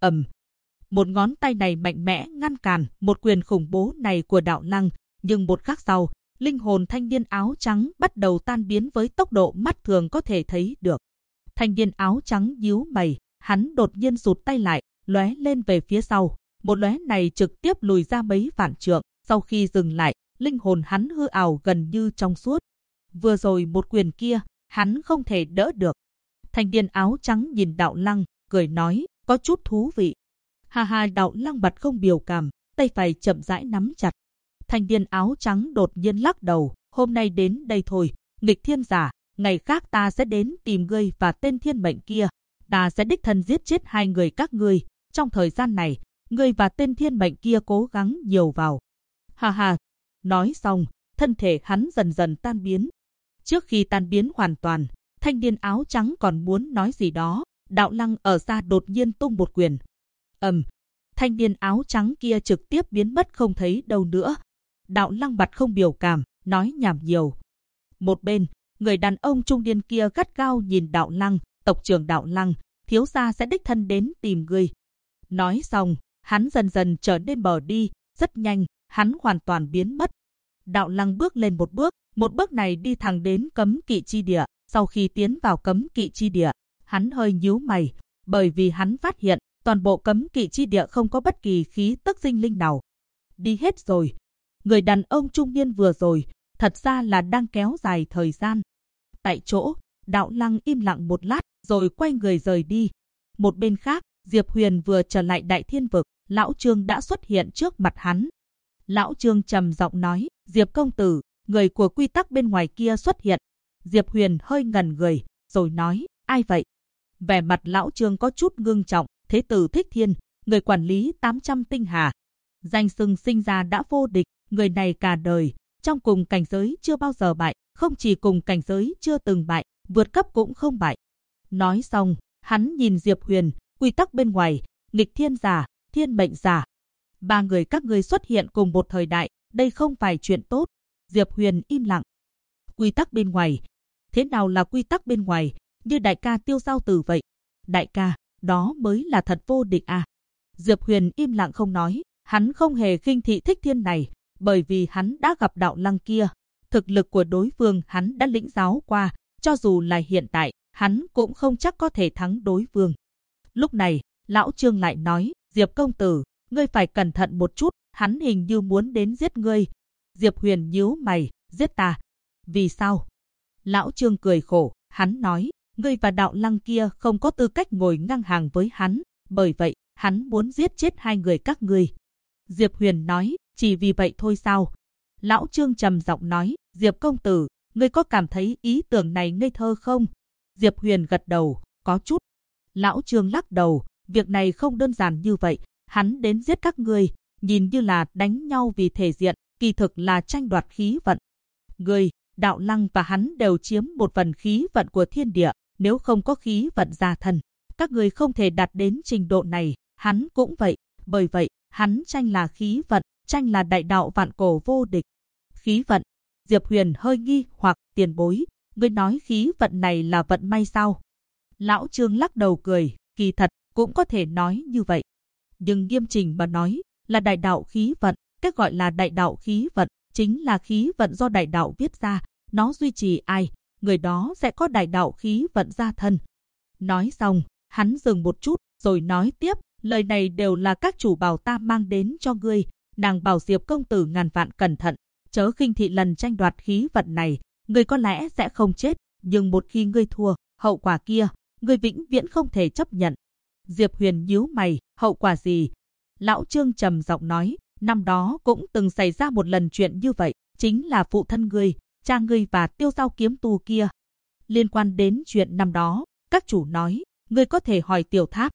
Một ngón tay này mạnh mẽ ngăn cản một quyền khủng bố này của Đạo Lăng, nhưng một khắc sau, linh hồn thanh niên áo trắng bắt đầu tan biến với tốc độ mắt thường có thể thấy được. Thanh niên áo trắng nhíu mày, hắn đột nhiên rụt tay lại, lóe lên về phía sau. Một lóe này trực tiếp lùi ra mấy vạn trượng, sau khi dừng lại, linh hồn hắn hư ảo gần như trong suốt. Vừa rồi một quyền kia, hắn không thể đỡ được. Thanh niên áo trắng nhìn Đạo Lăng, cười nói, có chút thú vị. Ha, Đạo Lăng mặt không biểu cảm, tay phải chậm rãi nắm chặt. Thanh niên áo trắng đột nhiên lắc đầu, hôm nay đến đây thôi, nghịch thiên giả, ngày khác ta sẽ đến tìm ngươi và tên thiên mệnh kia. Ta sẽ đích thân giết chết hai người các ngươi. Trong thời gian này, ngươi và tên thiên mệnh kia cố gắng nhiều vào. Ha. Nói xong, thân thể hắn dần dần tan biến. Trước khi tan biến hoàn toàn, thanh niên áo trắng còn muốn nói gì đó. Đạo Lăng ở xa đột nhiên tung một quyền. Thanh niên áo trắng kia trực tiếp biến mất không thấy đâu nữa. Đạo Lăng mặt không biểu cảm, nói nhảm nhiều. Một bên, người đàn ông trung niên kia gắt gao nhìn Đạo Lăng, tộc trưởng Đạo Lăng, thiếu gia sẽ đích thân đến tìm ngươi. Nói xong, hắn dần dần trở nên mờ đi, rất nhanh, hắn hoàn toàn biến mất. Đạo Lăng bước lên một bước này đi thẳng đến cấm kỵ chi địa. Sau khi tiến vào cấm kỵ chi địa, hắn hơi nhíu mày, bởi vì hắn phát hiện toàn bộ cấm kỵ chi địa không có bất kỳ khí tức sinh linh nào. Đi hết rồi. Người đàn ông trung niên vừa rồi, thật ra là đang kéo dài thời gian. Tại chỗ, Đạo Lăng im lặng một lát, rồi quay người rời đi. Một bên khác, Diệp Huyền vừa trở lại Đại Thiên Vực, Lão Trương đã xuất hiện trước mặt hắn. Lão Trương trầm giọng nói, Diệp công tử, người của quy tắc bên ngoài kia xuất hiện. Diệp Huyền hơi ngẩn người, rồi nói, ai vậy? Vẻ mặt Lão Trương có chút ngưng trọng, Thế tử Thích Thiên, người quản lý 800 tinh hà. Danh xưng sinh ra đã vô địch, người này cả đời, trong cùng cảnh giới chưa bao giờ bại, không chỉ cùng cảnh giới chưa từng bại, vượt cấp cũng không bại. Nói xong, hắn nhìn Diệp Huyền, quy tắc bên ngoài, nghịch thiên giả, thiên mệnh giả. Ba người các ngươi xuất hiện cùng một thời đại, đây không phải chuyện tốt. Diệp Huyền im lặng. Quy tắc bên ngoài. Thế nào là quy tắc bên ngoài? Như đại ca Tiêu Giao Tử vậy. Đại ca, đó mới là thật vô địch à. Diệp Huyền im lặng không nói, hắn không hề khinh thị Thích Thiên này, bởi vì hắn đã gặp đạo lăng kia. Thực lực của đối phương hắn đã lĩnh giáo qua, cho dù là hiện tại, hắn cũng không chắc có thể thắng đối phương. Lúc này, Lão Trương lại nói, Diệp công tử, ngươi phải cẩn thận một chút, hắn hình như muốn đến giết ngươi. Diệp Huyền nhíu mày, giết ta? Vì sao? Lão Trương cười khổ, hắn nói, ngươi và đạo lăng kia không có tư cách ngồi ngang hàng với hắn, bởi vậy, hắn muốn giết chết hai người các ngươi. Diệp Huyền nói, chỉ vì vậy thôi sao? Lão Trương trầm giọng nói, Diệp công tử, ngươi có cảm thấy ý tưởng này ngây thơ không? Diệp Huyền gật đầu, có chút. Lão Trương lắc đầu, việc này không đơn giản như vậy, hắn đến giết các ngươi, nhìn như là đánh nhau vì thể diện, kỳ thực là tranh đoạt khí vận. Ngươi, đạo lăng và hắn đều chiếm một phần khí vận của thiên địa, nếu không có khí vận gia thân, các ngươi không thể đạt đến trình độ này, hắn cũng vậy, bởi vậy, hắn tranh là khí vận, tranh là đại đạo vạn cổ vô địch. Khí vận. Diệp Huyền hơi nghi hoặc, tiền bối, ngươi nói khí vận này là vận may sao? Lão Trương lắc đầu cười, kỳ thật, cũng có thể nói như vậy. Nhưng nghiêm chỉnh mà nói, là đại đạo khí vận, cách gọi là đại đạo khí vận, chính là khí vận do đại đạo viết ra, nó duy trì ai, người đó sẽ có đại đạo khí vận gia thân. Nói xong, hắn dừng một chút, rồi nói tiếp, lời này đều là các chủ bảo ta mang đến cho ngươi, nàng bảo Diệp công tử ngàn vạn cẩn thận, chớ khinh thị lần tranh đoạt khí vận này, ngươi có lẽ sẽ không chết, nhưng một khi ngươi thua, hậu quả kia, ngươi vĩnh viễn không thể chấp nhận. Diệp Huyền nhíu mày, hậu quả gì? Lão Trương trầm giọng nói, năm đó cũng từng xảy ra một lần chuyện như vậy, chính là phụ thân ngươi, cha ngươi và Tiêu Giao kiếm tu kia. Liên quan đến chuyện năm đó, các chủ nói, ngươi có thể hỏi Tiểu Tháp.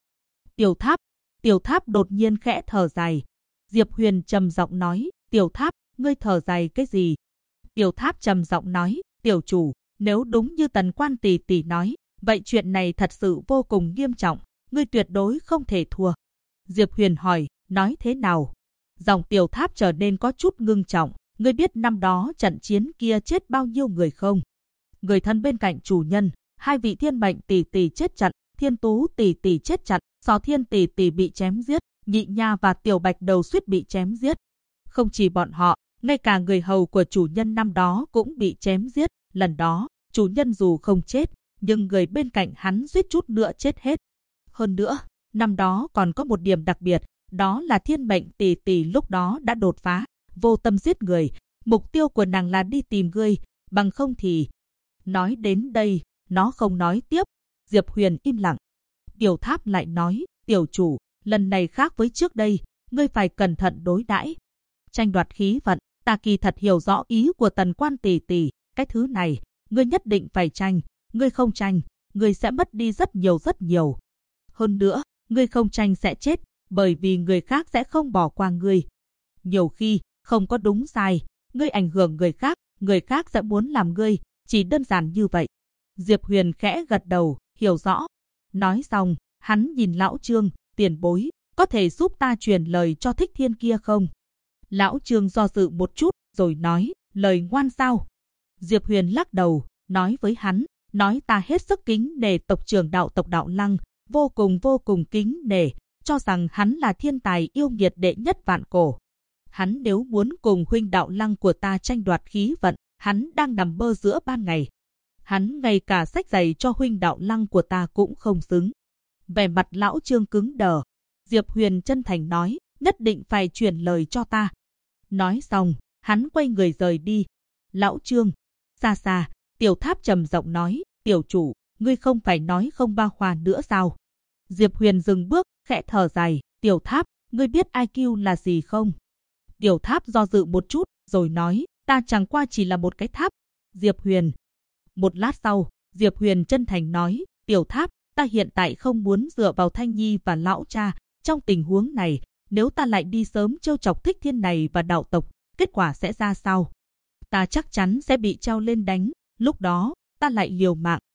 Tiểu Tháp đột nhiên khẽ thở dài. Diệp Huyền trầm giọng nói, Tiểu Tháp, ngươi thở dài cái gì? Tiểu Tháp trầm giọng nói, tiểu chủ, nếu đúng như Tần Quan tỷ tỷ nói, vậy chuyện này thật sự vô cùng nghiêm trọng, ngươi tuyệt đối không thể thua. Diệp Huyền hỏi, nói thế nào? Giọng Tiểu Tháp trở nên có chút ngưng trọng, ngươi biết năm đó trận chiến kia chết bao nhiêu người không? Người thân bên cạnh chủ nhân, hai vị thiên mệnh tỷ tỷ chết trận, thiên tú tỷ tỷ chết trận, Sò Thiên tỷ tỷ bị chém giết, Nhị Nha và Tiểu Bạch Đầu suýt bị chém giết. Không chỉ bọn họ, ngay cả người hầu của chủ nhân năm đó cũng bị chém giết. Lần đó, chủ nhân dù không chết, nhưng người bên cạnh hắn suýt chút nữa chết hết. Hơn nữa, năm đó còn có một điểm đặc biệt, đó là thiên mệnh tỷ tỷ lúc đó đã đột phá, vô tâm giết người. Mục tiêu của nàng là đi tìm ngươi, bằng không thì... Nói đến đây, nó không nói tiếp. Diệp Huyền im lặng. Tiểu Tháp lại nói, tiểu chủ, lần này khác với trước đây, ngươi phải cẩn thận đối đãi. Tranh đoạt khí vận, ta kỳ thật hiểu rõ ý của Tần Quan tỷ tỷ, cái thứ này, ngươi nhất định phải tranh, ngươi không tranh, ngươi sẽ mất đi rất nhiều. Hơn nữa, ngươi không tranh sẽ chết, bởi vì người khác sẽ không bỏ qua ngươi. Nhiều khi, không có đúng sai, ngươi ảnh hưởng người khác sẽ muốn làm ngươi, chỉ đơn giản như vậy. Diệp Huyền khẽ gật đầu, hiểu rõ. Nói xong, hắn nhìn Lão Trương, tiền bối, có thể giúp ta truyền lời cho Thích Thiên kia không? Lão Trương do dự một chút, rồi nói, lời ngoan sao? Diệp Huyền lắc đầu, nói với hắn, nói ta hết sức kính nể tộc trưởng đạo tộc Đạo Lăng, vô cùng kính nể, cho rằng hắn là thiên tài yêu nghiệt đệ nhất vạn cổ. Hắn nếu muốn cùng huynh Đạo Lăng của ta tranh đoạt khí vận, hắn đang nằm mơ giữa ban ngày. Hắn ngay cả sách giày cho huynh Đạo Lăng của ta cũng không xứng. Vẻ mặt Lão Trương cứng đờ. Diệp Huyền chân thành nói, nhất định phải truyền lời cho ta. Nói xong, hắn quay người rời đi. Lão Trương, xa xa, Tiểu Tháp trầm giọng nói, tiểu chủ, ngươi không phải nói không ba hoa nữa sao? Diệp Huyền dừng bước, khẽ thở dài, Tiểu Tháp, ngươi biết IQ là gì không? Tiểu Tháp do dự một chút, rồi nói, ta chẳng qua chỉ là một cái tháp. Diệp Huyền. Một lát sau, Diệp Huyền chân thành nói, Tiểu Tháp, ta hiện tại không muốn dựa vào Thanh Nhi và lão cha. Trong tình huống này, nếu ta lại đi sớm trêu chọc Thích Thiên này và đạo tộc, kết quả sẽ ra sao? Ta chắc chắn sẽ bị treo lên đánh, lúc đó, ta lại liều mạng,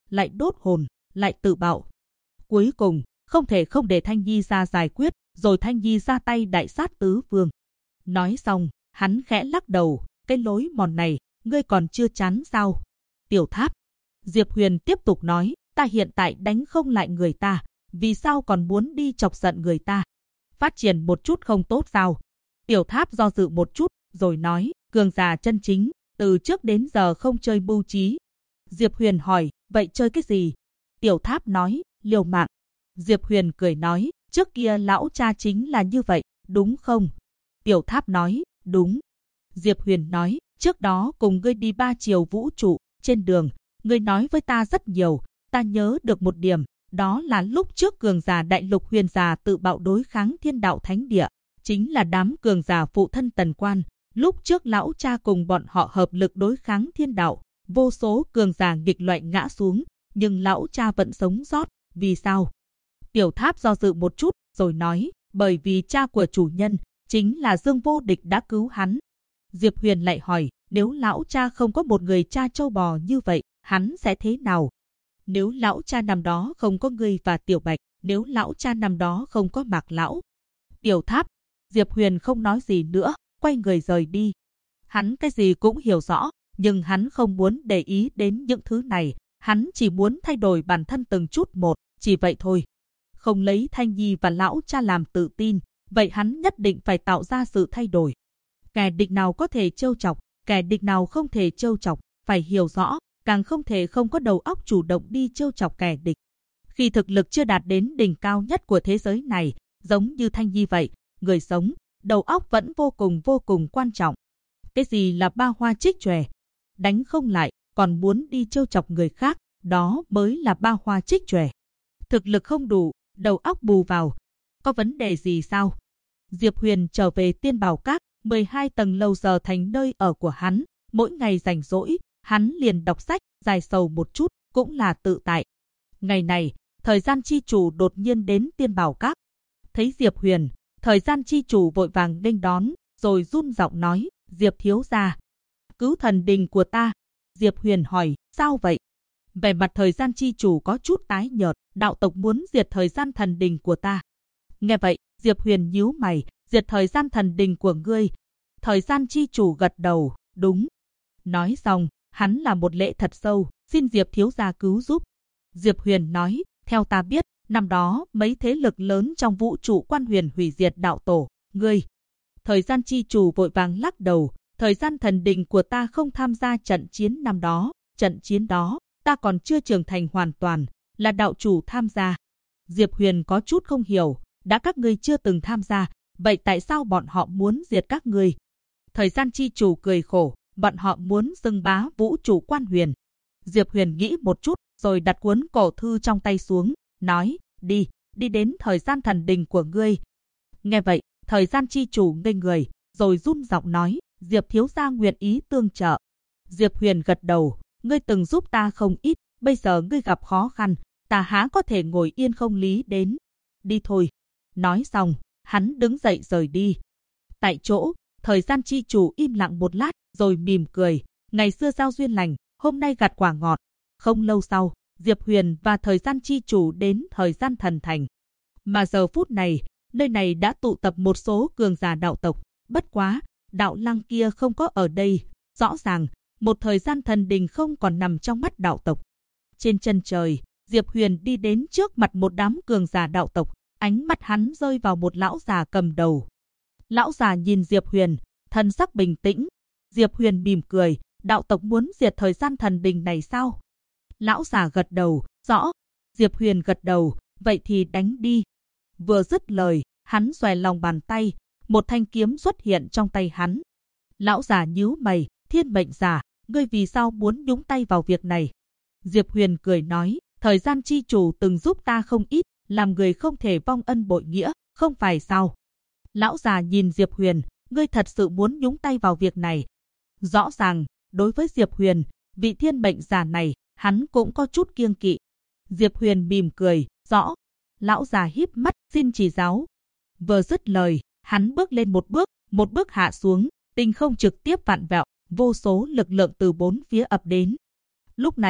lại đốt hồn, lại tự bạo. Cuối cùng, không thể không để Thanh Nhi ra giải quyết, rồi Thanh Nhi ra tay đại sát tứ vương. Nói xong, hắn khẽ lắc đầu, cái lối mòn này, ngươi còn chưa chán sao? Tiểu Tháp. Diệp Huyền tiếp tục nói, ta hiện tại đánh không lại người ta, vì sao còn muốn đi chọc giận người ta? Phát triển một chút không tốt sao? Tiểu Tháp do dự một chút, rồi nói, cường giả chân chính, từ trước đến giờ không chơi mưu trí. Diệp Huyền hỏi, vậy chơi cái gì? Tiểu Tháp nói, liều mạng. Diệp Huyền cười nói, trước kia lão cha chính là như vậy, đúng không? Tiểu Tháp nói, đúng. Diệp Huyền nói, trước đó cùng ngươi đi 3 chiều vũ trụ, trên đường, ngươi nói với ta rất nhiều, ta nhớ được một điểm, đó là lúc trước cường giả đại lục huyền giả tự bạo đối kháng thiên đạo thánh địa, chính là đám cường giả phụ thân Tần Quan. Lúc trước lão cha cùng bọn họ hợp lực đối kháng thiên đạo, vô số cường giả nghịch loại ngã xuống, nhưng lão cha vẫn sống sót, vì sao? Tiểu Tháp do dự một chút, rồi nói, bởi vì cha của chủ nhân, chính là Dương Vô Địch đã cứu hắn. Diệp Huyền lại hỏi, nếu lão cha không có một người cha trâu bò như vậy, hắn sẽ thế nào? Nếu lão cha năm đó không có ngươi và Tiểu Bạch, nếu lão cha năm đó không có Mạc lão. Tiểu Tháp. Diệp Huyền không nói gì nữa, quay người rời đi. Hắn cái gì cũng hiểu rõ, nhưng hắn không muốn để ý đến những thứ này, hắn chỉ muốn thay đổi bản thân từng chút một, chỉ vậy thôi. Không lấy Thanh Nhi và lão cha làm tự tin, vậy hắn nhất định phải tạo ra sự thay đổi. Kẻ địch nào có thể trêu chọc, kẻ địch nào không thể trêu chọc, phải hiểu rõ, càng không thể không có đầu óc chủ động đi trêu chọc kẻ địch. Khi thực lực chưa đạt đến đỉnh cao nhất của thế giới này, giống như Thanh Nhi vậy, người sống, đầu óc vẫn vô cùng quan trọng. Cái gì là ba hoa trích chòe? Đánh không lại, còn muốn đi trêu chọc người khác, đó mới là ba hoa trích chòe. Thực lực không đủ, đầu óc bù vào. Có vấn đề gì sao? Diệp Huyền trở về Tiên Bảo Các, 12 tầng lầu giờ thành nơi ở của hắn. Mỗi ngày rảnh rỗi, hắn liền đọc sách, giải sầu một chút, cũng là tự tại. Ngày này, thời gian chi chủ đột nhiên đến Tiên Bảo Các. Thấy Diệp Huyền, thời gian chi chủ vội vàng nghênh đón, rồi run giọng nói, Diệp thiếu gia, cứu thần đình của ta. Diệp Huyền hỏi, sao vậy? Vẻ mặt thời gian chi chủ có chút tái nhợt, đạo tộc muốn diệt thời gian thần đình của ta. Nghe vậy, Diệp Huyền nhíu mày, diệt thời gian thần đình của ngươi. Thời gian chi chủ gật đầu, đúng. Nói xong, hắn làm một lễ thật sâu, xin Diệp thiếu gia cứu giúp. Diệp Huyền nói, theo ta biết, năm đó mấy thế lực lớn trong vũ trụ quan huyền hủy diệt đạo tổ, ngươi. Thời gian chi chủ vội vàng lắc đầu, thời gian thần đình của ta không tham gia trận chiến năm đó, trận chiến đó, ta còn chưa trưởng thành hoàn toàn, là đạo chủ tham gia. Diệp Huyền có chút không hiểu, đã các ngươi chưa từng tham gia, vậy tại sao bọn họ muốn diệt các ngươi? Thời gian chi chủ cười khổ, bọn họ muốn xưng bá vũ trụ quan huyền. Diệp Huyền nghĩ một chút, rồi đặt cuốn cổ thư trong tay xuống, nói, đi đến thời gian thần đình của ngươi. Nghe vậy, thời gian chi chủ ngây người, rồi run giọng nói, Diệp thiếu gia nguyện ý tương trợ. Diệp Huyền gật đầu, ngươi từng giúp ta không ít, bây giờ ngươi gặp khó khăn, ta há có thể ngồi yên không lý đến. Đi thôi. Nói xong, hắn đứng dậy rời đi. Tại chỗ, thời gian chi chủ im lặng một lát, rồi mỉm cười, ngày xưa giao duyên lành, hôm nay gặt quả ngọt. Không lâu sau, Diệp Huyền và thời gian chi chủ đến thời gian thần thành. Mà giờ phút này, nơi này đã tụ tập một số cường giả đạo tộc, bất quá, đạo lăng kia không có ở đây, rõ ràng, một thời gian thần đình không còn nằm trong mắt đạo tộc. Trên chân trời, Diệp Huyền đi đến trước mặt một đám cường giả đạo tộc, ánh mắt hắn rơi vào một lão già cầm đầu. Lão già nhìn Diệp Huyền, thân sắc bình tĩnh. Diệp Huyền mỉm cười, đạo tộc muốn diệt thời gian thần đình này sao? Lão già gật đầu, rõ. Diệp Huyền gật đầu, vậy thì đánh đi. Vừa dứt lời, hắn xòe lòng bàn tay, một thanh kiếm xuất hiện trong tay hắn. Lão già nhíu mày, thiên mệnh giả, ngươi vì sao muốn nhúng tay vào việc này? Diệp Huyền cười nói, thời gian chi chủ từng giúp ta không ít, làm người không thể vong ân bội nghĩa, không phải sao? Lão già nhìn Diệp Huyền, ngươi thật sự muốn nhúng tay vào việc này? Rõ ràng, đối với Diệp Huyền, vị thiên mệnh giả này, hắn cũng có chút kiêng kỵ. Diệp Huyền mỉm cười, rõ. Lão già híp mắt, xin chỉ giáo. Vừa dứt lời, hắn bước lên một bước hạ xuống, tinh không trực tiếp vặn vẹo, vô số lực lượng từ bốn phía ập đến. Lúc này,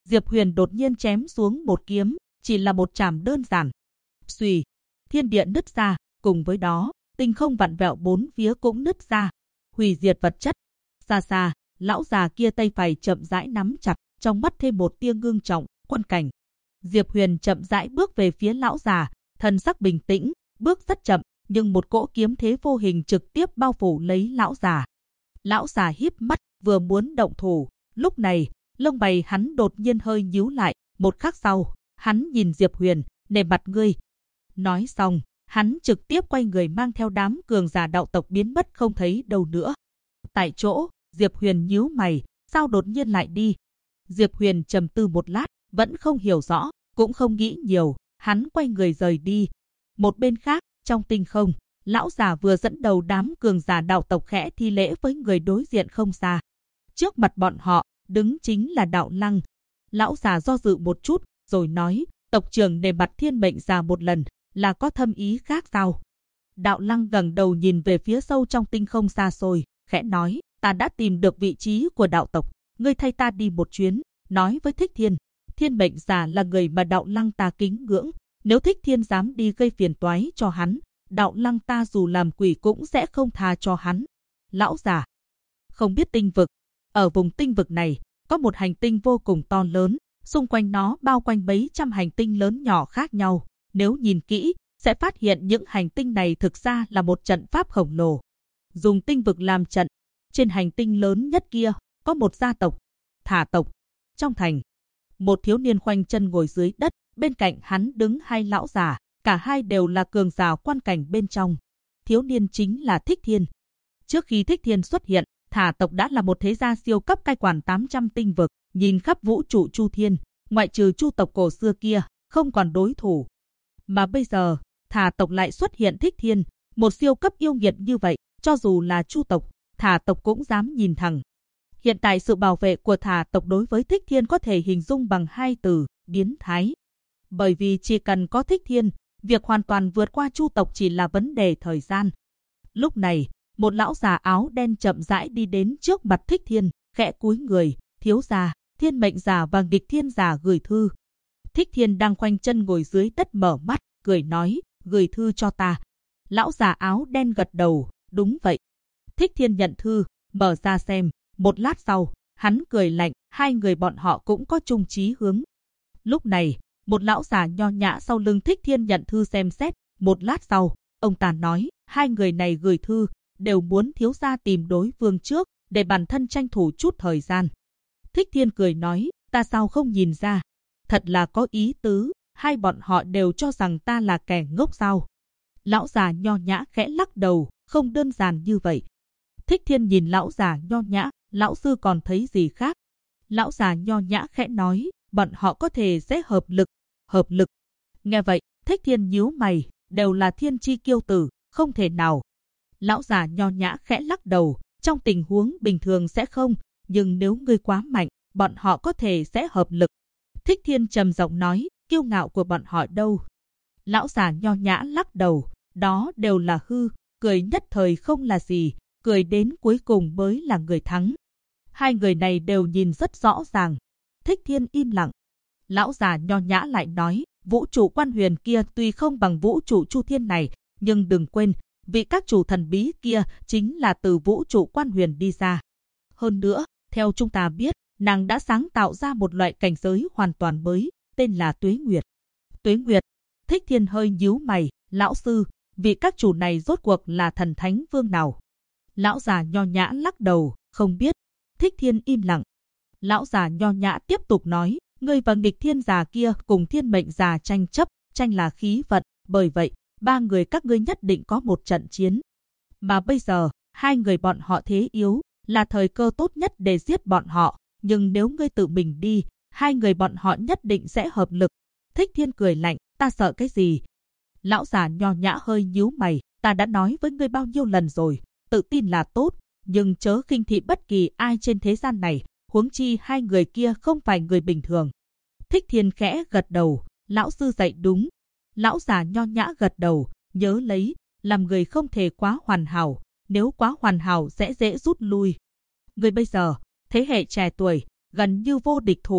Diệp Huyền đột nhiên chém xuống một kiếm, chỉ là một chảm đơn giản. Xùy, thiên địa nứt ra, cùng với đó, tinh không vặn vẹo bốn phía cũng nứt ra, hủy diệt vật chất. Xa xa, lão già kia tay phải chậm rãi nắm chặt, trong mắt thêm một tia ngưng trọng, quân cảnh. Diệp Huyền chậm rãi bước về phía lão già, thần sắc bình tĩnh, bước rất chậm, nhưng một cỗ kiếm thế vô hình trực tiếp bao phủ lấy lão già. Lão già híp mắt, vừa muốn động thủ, lúc này, lông mày hắn đột nhiên hơi nhíu lại, một khắc sau, hắn nhìn Diệp Huyền, nề mặt ngươi. Nói xong, hắn trực tiếp quay người mang theo đám cường giả đạo tộc biến mất không thấy đâu nữa. Tại chỗ, Diệp Huyền nhíu mày, sao đột nhiên lại đi? Diệp Huyền trầm tư một lát, vẫn không hiểu rõ, cũng không nghĩ nhiều, hắn quay người rời đi. Một bên khác, trong tinh không, lão già vừa dẫn đầu đám cường giả đạo tộc khẽ thi lễ với người đối diện không xa. Trước mặt bọn họ, đứng chính là Đạo Lăng. Lão già do dự một chút, rồi nói, tộc trưởng nề mặt Thiên Mệnh già một lần, là có thâm ý khác sao? Đạo Lăng ngẩng đầu nhìn về phía sâu trong tinh không xa xôi, khẽ nói, ta đã tìm được vị trí của đạo tộc, ngươi thay ta đi một chuyến, nói với Thích Thiên. Thiên Mệnh già là người mà Đạo Lăng ta kính ngưỡng, nếu Thích Thiên dám đi gây phiền toái cho hắn, Đạo Lăng ta dù làm quỷ cũng sẽ không tha cho hắn. Lão già không biết tinh vực, ở vùng tinh vực này, có một hành tinh vô cùng to lớn, xung quanh nó bao quanh mấy trăm hành tinh lớn nhỏ khác nhau. Nếu nhìn kỹ, sẽ phát hiện những hành tinh này thực ra là một trận pháp khổng lồ. Dùng tinh vực làm trận, trên hành tinh lớn nhất kia, có một gia tộc, Thả tộc. Trong thành, một thiếu niên khoanh chân ngồi dưới đất, bên cạnh hắn đứng hai lão già, cả hai đều là cường giả quan cảnh bên trong. Thiếu niên chính là Thích Thiên. Trước khi Thích Thiên xuất hiện, Thả tộc đã là một thế gia siêu cấp cai quản 800 tinh vực, nhìn khắp vũ trụ Chu Thiên, ngoại trừ Chu tộc cổ xưa kia, không còn đối thủ. Mà bây giờ, Thả tộc lại xuất hiện Thích Thiên, một siêu cấp yêu nghiệt như vậy, cho dù là Chu tộc, Thả tộc cũng dám nhìn thẳng. Hiện tại sự bảo vệ của Thả tộc đối với Thích Thiên có thể hình dung bằng hai từ, biến thái. Bởi vì chỉ cần có Thích Thiên, việc hoàn toàn vượt qua Chu tộc chỉ là vấn đề thời gian. Lúc này, một lão già áo đen chậm rãi đi đến trước mặt Thích Thiên, khẽ cúi người, thiếu gia, Thiên Mệnh già và Nghịch Thiên già gửi thư. Thích Thiên đang khoanh chân ngồi dưới đất mở mắt, cười nói, gửi thư cho ta. Lão già áo đen gật đầu, đúng vậy. Thích Thiên nhận thư, mở ra xem, một lát sau, hắn cười lạnh, hai người bọn họ cũng có chung chí hướng. Lúc này, một lão già nho nhã sau lưng Thích Thiên nhận thư xem xét, một lát sau, ông ta nói, hai người này gửi thư, đều muốn thiếu gia tìm đối phương trước, để bản thân tranh thủ chút thời gian. Thích Thiên cười nói, ta sao không nhìn ra, thật là có ý tứ, hai bọn họ đều cho rằng ta là kẻ ngốc sao. Lão già nho nhã khẽ lắc đầu, không đơn giản như vậy. Thích Thiên nhìn lão già nho nhã, lão sư còn thấy gì khác? Lão già nho nhã khẽ nói, bọn họ có thể sẽ hợp lực. Hợp lực. Nghe vậy, Thích Thiên nhíu mày, đều là thiên chi kiêu tử, không thể nào. Lão già nho nhã khẽ lắc đầu, trong tình huống bình thường sẽ không, nhưng nếu ngươi quá mạnh, bọn họ có thể sẽ hợp lực. Thích Thiên trầm giọng nói, kiêu ngạo của bọn họ đâu? Lão già nho nhã lắc đầu, đó đều là hư, cười nhất thời không là gì, cười đến cuối cùng mới là người thắng. Hai người này đều nhìn rất rõ ràng. Thích Thiên im lặng. Lão già nho nhã lại nói, vũ trụ Quan Huyền kia tuy không bằng vũ trụ Chu Thiên này, nhưng đừng quên, vị các chủ thần bí kia chính là từ vũ trụ Quan Huyền đi ra. Hơn nữa, theo chúng ta biết, nàng đã sáng tạo ra một loại cảnh giới hoàn toàn mới, tên là Tuế Nguyệt. Tuế Nguyệt. Thích Thiên hơi nhíu mày, lão sư, vị các chủ này rốt cuộc là thần thánh vương nào? Lão già nho nhã lắc đầu, không biết. Thích Thiên im lặng. Lão già nho nhã tiếp tục nói, ngươi và Nghịch Thiên già kia cùng Thiên Mệnh già tranh chấp, tranh là khí vận, bởi vậy, ba người các ngươi nhất định có một trận chiến. Mà bây giờ, hai người bọn họ thế yếu, là thời cơ tốt nhất để giết bọn họ, nhưng nếu ngươi tự mình đi, hai người bọn họ nhất định sẽ hợp lực. Thích Thiên cười lạnh, ta sợ cái gì? Lão già nho nhã hơi nhíu mày, ta đã nói với ngươi bao nhiêu lần rồi, tự tin là tốt, nhưng chớ khinh thị bất kỳ ai trên thế gian này, huống chi hai người kia không phải người bình thường. Thích Thiên khẽ gật đầu, lão sư dạy đúng. Lão già nho nhã gật đầu, nhớ lấy, làm người không thể quá hoàn hảo, nếu quá hoàn hảo sẽ dễ rút lui. Người bây giờ, thế hệ trẻ tuổi, gần như vô địch thủ,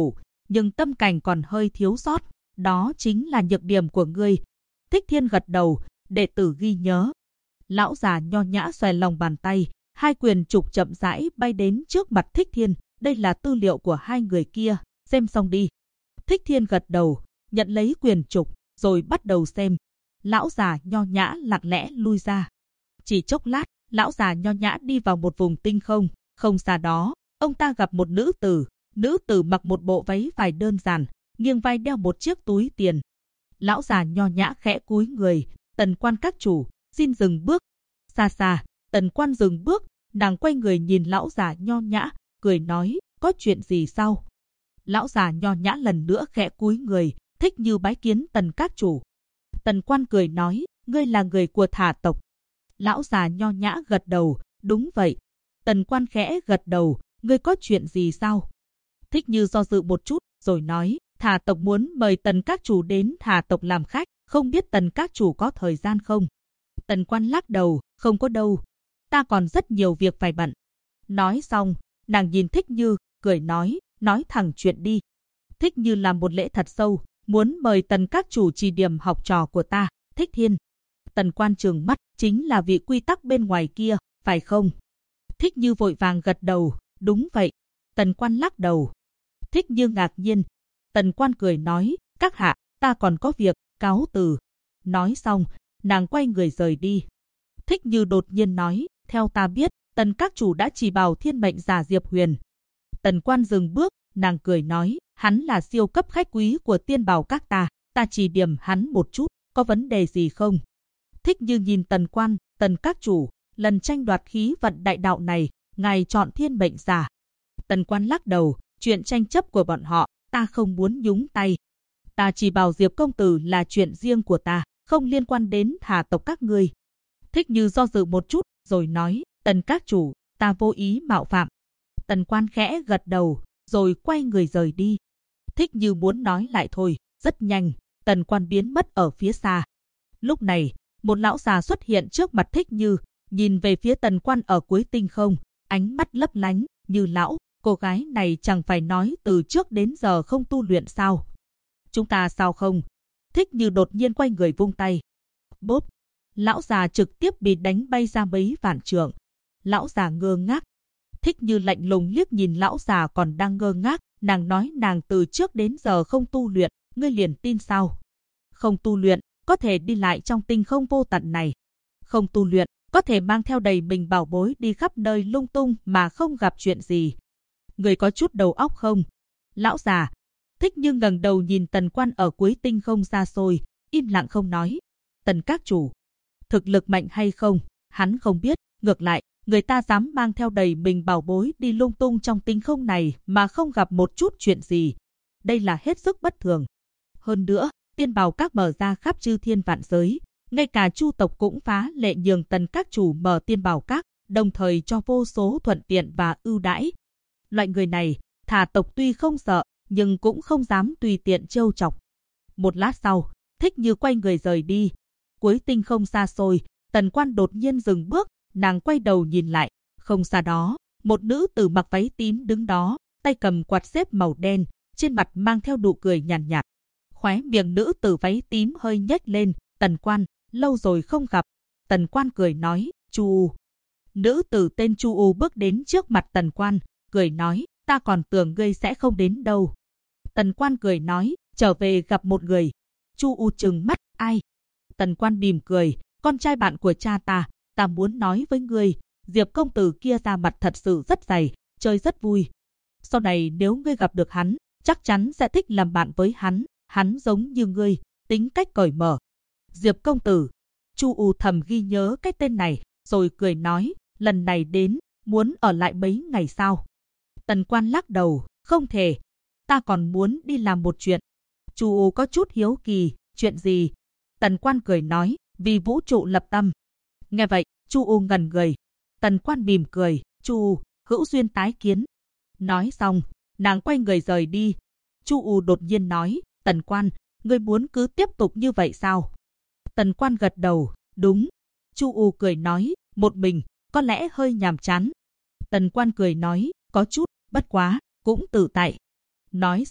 nhưng tâm cảnh còn hơi thiếu sót, đó chính là nhược điểm của ngươi. Thích Thiên gật đầu, đệ tử ghi nhớ. Lão già nho nhã xòe lòng bàn tay, hai quyền trục chậm rãi bay đến trước mặt Thích Thiên. Đây là tư liệu của hai người kia, xem xong đi. Thích Thiên gật đầu, nhận lấy quyền trục, rồi bắt đầu xem. Lão già nho nhã lặng lẽ lui ra. Chỉ chốc lát, lão già nho nhã đi vào một vùng tinh không. Không xa đó, ông ta gặp một nữ tử. Nữ tử mặc một bộ váy vải đơn giản, nghiêng vai đeo một chiếc túi tiền. Lão già nho nhã khẽ cúi người, Tần Quan các chủ, xin dừng bước. Xa xa, Tần Quan dừng bước, nàng quay người nhìn lão già nho nhã, cười nói, có chuyện gì sao? Lão già nho nhã lần nữa khẽ cúi người, Thích Như bái kiến Tần các chủ. Tần Quan cười nói, ngươi là người của Thả tộc. Lão già nho nhã gật đầu, đúng vậy. Tần Quan khẽ gật đầu, ngươi có chuyện gì sao? Thích Như do dự một chút, rồi nói, Thả tộc muốn mời Tần các chủ đến Thả tộc làm khách, không biết Tần các chủ có thời gian không? Tần Quan lắc đầu, không có đâu. Ta còn rất nhiều việc phải bận. Nói xong, nàng nhìn Thích Như, cười nói thẳng chuyện đi. Thích Như làm một lễ thật sâu, muốn mời Tần các chủ chỉ điểm học trò của ta, Thích Thiên. Tần Quan trừng mắt, chính là vị quy tắc bên ngoài kia, phải không? Thích Như vội vàng gật đầu, đúng vậy. Tần Quan lắc đầu. Thích Như ngạc nhiên. Tần Quan cười nói, các hạ, ta còn có việc, cáo từ. Nói xong, nàng quay người rời đi. Thích Như đột nhiên nói, theo ta biết, Tần các chủ đã chỉ bảo thiên mệnh giả Diệp Huyền. Tần Quan dừng bước, nàng cười nói, hắn là siêu cấp khách quý của tiên bảo các ta chỉ điểm hắn một chút, có vấn đề gì không? Thích Như nhìn Tần Quan, Tần các chủ, lần tranh đoạt khí vận đại đạo này, ngài chọn thiên mệnh giả. Tần Quan lắc đầu, chuyện tranh chấp của bọn họ, ta không muốn nhúng tay. Ta chỉ bảo Diệp công tử là chuyện riêng của ta, không liên quan đến Thả tộc các ngươi. Thích Như do dự một chút, rồi nói, Tần các chủ, ta vô ý mạo phạm. Tần Quan khẽ gật đầu, rồi quay người rời đi. Thích Như muốn nói lại thôi, rất nhanh, Tần Quan biến mất ở phía xa. Lúc này, một lão già xuất hiện trước mặt Thích Như, nhìn về phía Tần Quan ở cuối tinh không, ánh mắt lấp lánh, như lão, cô gái này chẳng phải nói từ trước đến giờ không tu luyện sao? Chúng ta sao không? Thích Như đột nhiên quay người vung tay. Bốp! Lão già trực tiếp bị đánh bay ra mấy vạn trượng. Lão già ngơ ngác. Thích Như lạnh lùng liếc nhìn lão già còn đang ngơ ngác, nàng nói nàng từ trước đến giờ không tu luyện, ngươi liền tin sao? Không tu luyện, có thể đi lại trong tinh không vô tận này. Không tu luyện, có thể mang theo đầy mình bảo bối đi khắp nơi lung tung mà không gặp chuyện gì. Người có chút đầu óc không? Lão già. Thích Như ngẩng đầu nhìn Tần Quan ở cuối tinh không xa xôi, im lặng không nói. Tần các chủ, thực lực mạnh hay không, hắn không biết, ngược lại, người ta dám mang theo đầy mình bảo bối đi lung tung trong tinh không này mà không gặp một chút chuyện gì. Đây là hết sức bất thường. Hơn nữa, tiên bảo các mở ra khắp chư thiên vạn giới, ngay cả Chu tộc cũng phá lệ nhường Tần các chủ mở tiên bảo các, đồng thời cho vô số thuận tiện và ưu đãi. Loại người này, Thả tộc tuy không sợ, nhưng cũng không dám tùy tiện trêu chọc. Một lát sau, Thích Như quay người rời đi. Cuối tinh không xa xôi, Tần Quan đột nhiên dừng bước, nàng quay đầu nhìn lại. Không xa đó, một nữ tử mặc váy tím đứng đó, tay cầm quạt xếp màu đen, trên mặt mang theo nụ cười nhàn nhạt. Khóe miệng nữ tử váy tím hơi nhếch lên. Tần Quan, lâu rồi không gặp. Tần Quan cười nói, Chu U. Nữ tử tên Chu U bước đến trước mặt Tần Quan, cười nói, ta còn tưởng ngươi sẽ không đến đâu. Tần Quan cười nói, trở về gặp một người. Chu U trừng mắt, ai? Tần Quan mỉm cười, con trai bạn của cha ta muốn nói với ngươi, Diệp công tử kia da mặt thật sự rất dày, chơi rất vui. Sau này nếu ngươi gặp được hắn, chắc chắn sẽ thích làm bạn với hắn giống như ngươi, tính cách cởi mở. Diệp công tử. Chu U thầm ghi nhớ cái tên này, rồi cười nói, lần này đến, muốn ở lại mấy ngày sao? Tần Quan lắc đầu, không thể, ta còn muốn đi làm một chuyện. Chu U có chút hiếu kỳ, chuyện gì? Tần Quan cười nói, vì vũ trụ lập tâm. Nghe vậy, Chu U ngẩn người. Tần Quan mỉm cười, Chu U, hữu duyên tái kiến. Nói xong, nàng quay người rời đi. Chu U đột nhiên nói, Tần Quan, ngươi muốn cứ tiếp tục như vậy sao? Tần Quan gật đầu, đúng. Chu U cười nói, một mình, có lẽ hơi nhàm chán. Tần Quan cười nói, có chút, bất quá, cũng tự tại. Nói xong,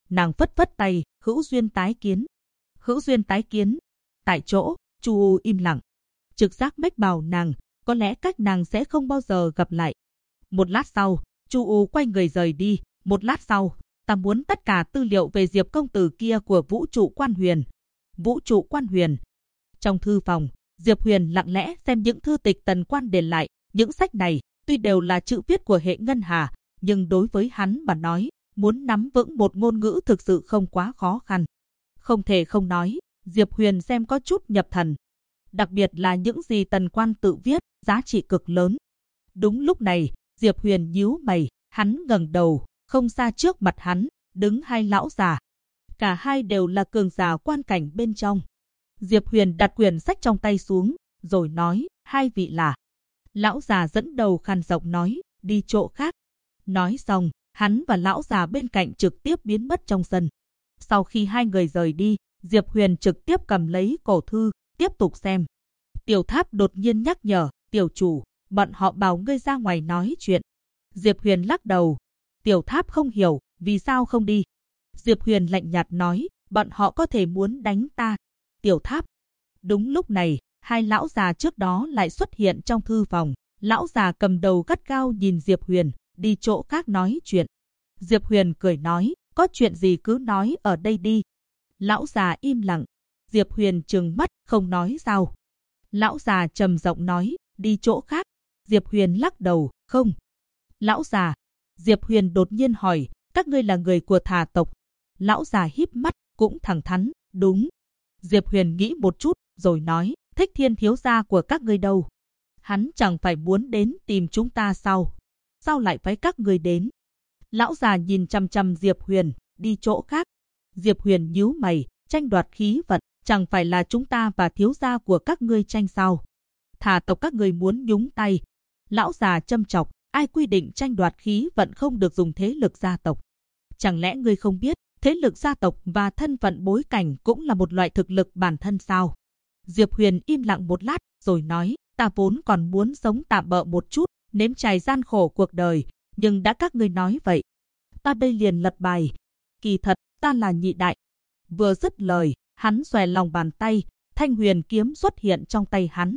nàng phất phất tay, hữu duyên tái kiến. Hữu duyên tái kiến. Tại chỗ, Chu U im lặng. Trực giác mách bảo nàng, có lẽ các nàng sẽ không bao giờ gặp lại. Một lát sau, Chu U quay người rời đi. Một lát sau, ta muốn tất cả tư liệu về Diệp công tử kia của Vũ trụ Quan Huyền. Vũ trụ Quan Huyền. Trong thư phòng, Diệp Huyền lặng lẽ xem những thư tịch Tần Quan để lại. Những sách này, tuy đều là chữ viết của hệ ngân hà, nhưng đối với hắn mà nói, muốn nắm vững một ngôn ngữ thực sự không quá khó khăn. Không thể không nói, Diệp Huyền xem có chút nhập thần. Đặc biệt là những gì Tần Quan tự viết, giá trị cực lớn. Đúng lúc này, Diệp Huyền nhíu mày, hắn ngẩng đầu, không xa trước mặt hắn, đứng hai lão già. Cả hai đều là cường giả quan cảnh bên trong. Diệp Huyền đặt quyển sách trong tay xuống, rồi nói, hai vị là. Lão già dẫn đầu khàn giọng nói, đi chỗ khác. Nói xong, hắn và lão già bên cạnh trực tiếp biến mất trong sân. Sau khi hai người rời đi, Diệp Huyền trực tiếp cầm lấy cổ thư, tiếp tục xem. Tiểu Tháp đột nhiên nhắc nhở, tiểu chủ, bọn họ bảo ngươi ra ngoài nói chuyện. Diệp Huyền lắc đầu. Tiểu Tháp không hiểu, vì sao không đi. Diệp Huyền lạnh nhạt nói, bọn họ có thể muốn đánh ta. Tiểu Tháp. Đúng lúc này, hai lão già trước đó lại xuất hiện trong thư phòng. Lão già cầm đầu gắt gao nhìn Diệp Huyền, đi chỗ khác nói chuyện. Diệp Huyền cười nói, có chuyện gì cứ nói ở đây đi. Lão già im lặng. Diệp Huyền trừng mắt, không nói sao. Lão già trầm giọng nói, đi chỗ khác. Diệp Huyền lắc đầu, không. Lão già. Diệp Huyền đột nhiên hỏi, các ngươi là người của Thà tộc. Lão già híp mắt, cũng thẳng thắn, đúng. Diệp Huyền nghĩ một chút, rồi nói, Thích Thiên thiếu gia của các ngươi đâu? Hắn chẳng phải muốn đến tìm chúng ta sao? Sao lại phải các ngươi đến? Lão già nhìn chằm chằm Diệp Huyền, đi chỗ khác. Diệp Huyền nhíu mày, tranh đoạt khí vận, chẳng phải là chúng ta và thiếu gia của các ngươi tranh sao? Thà tộc các ngươi muốn nhúng tay. Lão già châm chọc, ai quy định tranh đoạt khí vận không được dùng thế lực gia tộc? Chẳng lẽ ngươi không biết, thế lực gia tộc và thân phận bối cảnh cũng là một loại thực lực bản thân sao? Diệp Huyền im lặng một lát, rồi nói, ta vốn còn muốn sống tạm bợ một chút, nếm trải gian khổ cuộc đời, nhưng đã các ngươi nói vậy. Ta đây liền lật bài. Kỳ thật, ta là Nhị Đại. Vừa dứt lời, hắn xòe lòng bàn tay, thanh huyền kiếm xuất hiện trong tay hắn.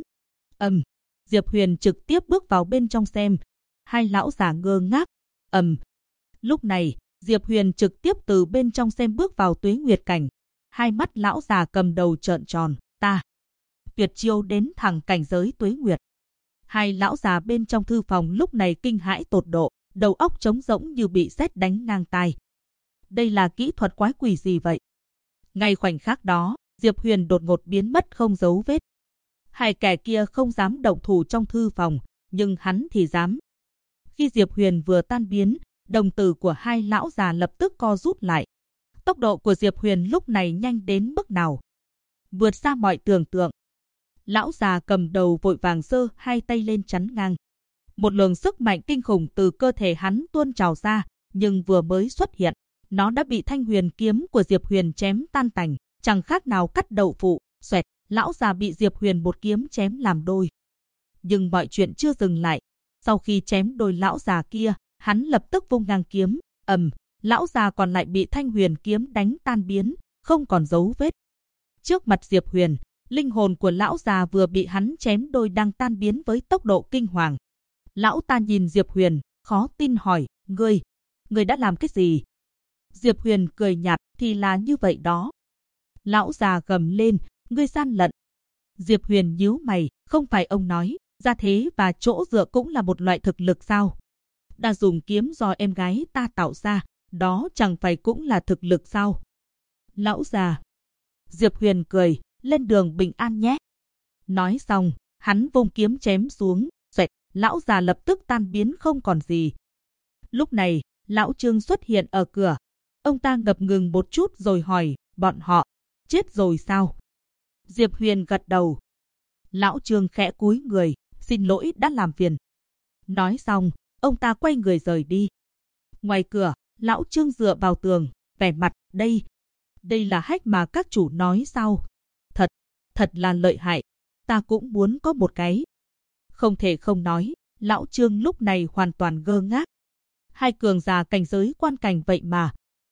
Diệp Huyền trực tiếp bước vào bên trong xem. Hai lão già ngơ ngác. Lúc này, Diệp Huyền trực tiếp từ bên trong xem bước vào Tuế Nguyệt cảnh. Hai mắt lão già cầm đầu trợn tròn, ta. Tuyệt chiêu đến thẳng cảnh giới Tuế Nguyệt. Hai lão già bên trong thư phòng lúc này kinh hãi tột độ, đầu óc trống rỗng như bị sét đánh ngang tai. Đây là kỹ thuật quái quỷ gì vậy? Ngay khoảnh khắc đó, Diệp Huyền đột ngột biến mất không dấu vết. Hai kẻ kia không dám động thủ trong thư phòng, nhưng hắn thì dám. Khi Diệp Huyền vừa tan biến, đồng tử của hai lão già lập tức co rút lại. Tốc độ của Diệp Huyền lúc này nhanh đến mức nào? Vượt xa mọi tưởng tượng. Lão già cầm đầu vội vàng giơ hai tay lên chắn ngang. Một luồng sức mạnh kinh khủng từ cơ thể hắn tuôn trào ra, nhưng vừa mới xuất hiện, nó đã bị thanh huyền kiếm của Diệp Huyền chém tan tành, chẳng khác nào cắt đậu phụ. Xoẹt, lão già bị Diệp Huyền một kiếm chém làm đôi. Nhưng mọi chuyện chưa dừng lại. Sau khi chém đôi lão già kia, hắn lập tức vung ngang kiếm. Lão già còn lại bị thanh huyền kiếm đánh tan biến, không còn dấu vết. Trước mặt Diệp Huyền, linh hồn của lão già vừa bị hắn chém đôi đang tan biến với tốc độ kinh hoàng. Lão ta nhìn Diệp Huyền, khó tin hỏi, ngươi đã làm cái gì? Diệp Huyền cười nhạt, thì là như vậy đó. Lão già gầm lên, ngươi gian lận. Diệp Huyền nhíu mày, không phải ông nói, gia thế và chỗ dựa cũng là một loại thực lực sao? Đã dùng kiếm do em gái ta tạo ra, đó chẳng phải cũng là thực lực sao? Lão già. Diệp Huyền cười, lên đường bình an nhé. Nói xong, hắn vung kiếm chém xuống, xoẹt, lão già lập tức tan biến không còn gì. Lúc này, lão Trương xuất hiện ở cửa. Ông ta ngập ngừng một chút rồi hỏi, bọn họ chết rồi sao? Diệp Huyền gật đầu. Lão Trương khẽ cúi người, xin lỗi đã làm phiền. Nói xong, ông ta quay người rời đi. Ngoài cửa, lão Trương dựa vào tường, vẻ mặt, đây là hách mà các chủ nói sao? Thật là lợi hại, ta cũng muốn có một cái. Không thể không nói, lão Trương lúc này hoàn toàn ngơ ngác. Hai cường giả cảnh giới quan cảnh vậy mà.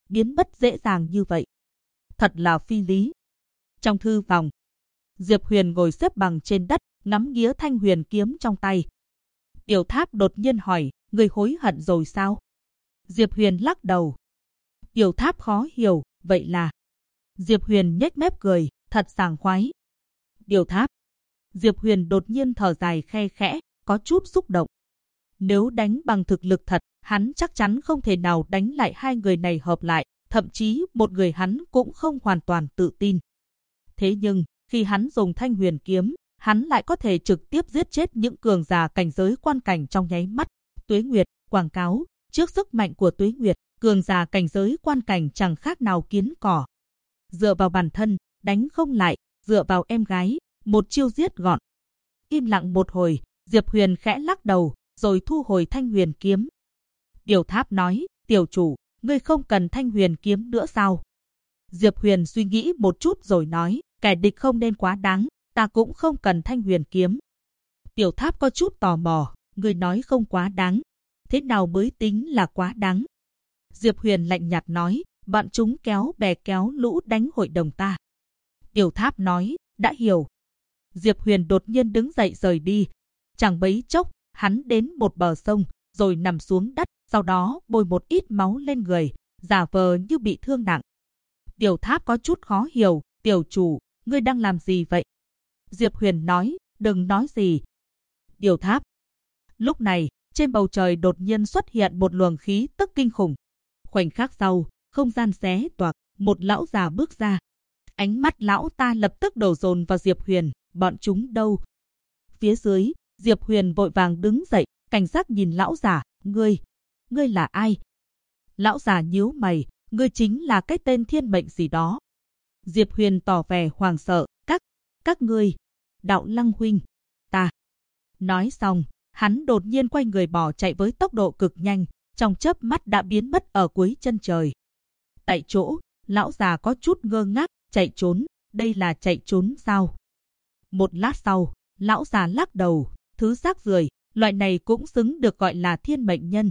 biến mất dễ dàng như vậy. Thật là phi lý. Trong thư phòng, Diệp Huyền ngồi xếp bằng trên đất, ngắm nghía thanh huyền kiếm trong tay. Tiểu Tháp đột nhiên hỏi, người hối hận rồi sao? Diệp Huyền lắc đầu. Tiểu Tháp khó hiểu, vậy là... Diệp Huyền nhếch mép cười, thật sảng khoái. Tiểu Tháp. Diệp Huyền đột nhiên thở dài khe khẽ, có chút xúc động. Nếu đánh bằng thực lực thật, hắn chắc chắn không thể nào đánh lại hai người này hợp lại, thậm chí một người hắn cũng không hoàn toàn tự tin. Thế nhưng, khi hắn dùng thanh huyền kiếm, hắn lại có thể trực tiếp giết chết những cường giả cảnh giới quan cảnh trong nháy mắt. Tuế Nguyệt quảng cáo, trước sức mạnh của Tuế Nguyệt, cường giả cảnh giới quan cảnh chẳng khác nào kiến cỏ. Dựa vào bản thân, đánh không lại, dựa vào em gái, một chiêu giết gọn. Im lặng một hồi, Diệp Huyền khẽ lắc đầu, rồi thu hồi thanh huyền kiếm. Tiểu Tháp nói, tiểu chủ, ngươi không cần thanh huyền kiếm nữa sao? Diệp Huyền suy nghĩ một chút rồi nói, kẻ địch không nên quá đáng, ta cũng không cần thanh huyền kiếm. Tiểu Tháp có chút tò mò, ngươi nói không quá đáng. Thế nào mới tính là quá đáng? Diệp Huyền lạnh nhạt nói, bọn chúng kéo bè kéo lũ đánh hội đồng ta. Tiểu Tháp nói, đã hiểu. Diệp Huyền đột nhiên đứng dậy rời đi. Chẳng mấy chốc, hắn đến một bờ sông, rồi nằm xuống đất, sau đó bôi một ít máu lên người, giả vờ như bị thương nặng. Tiểu Tháp có chút khó hiểu, tiểu chủ, ngươi đang làm gì vậy? Diệp Huyền nói, đừng nói gì. Tiểu Tháp. Lúc này, trên bầu trời đột nhiên xuất hiện một luồng khí tức kinh khủng. Khoảnh khắc sau, không gian xé toạc, một lão già bước ra. Ánh mắt lão ta lập tức đổ dồn vào Diệp Huyền, bọn chúng đâu? Phía dưới, Diệp Huyền vội vàng đứng dậy, cảnh giác nhìn lão già, ngươi là ai? Lão già nhíu mày, ngươi chính là cái tên thiên mệnh gì đó. Diệp Huyền tỏ vẻ hoảng sợ, các ngươi, Đạo Lăng huynh, ta. Nói xong, hắn đột nhiên quay người bỏ chạy với tốc độ cực nhanh, trong chớp mắt đã biến mất ở cuối chân trời. Tại chỗ, lão già có chút ngơ ngác, chạy trốn, đây là chạy trốn sao? Một lát sau, lão già lắc đầu, thứ rác rưởi, loại này cũng xứng được gọi là thiên mệnh nhân.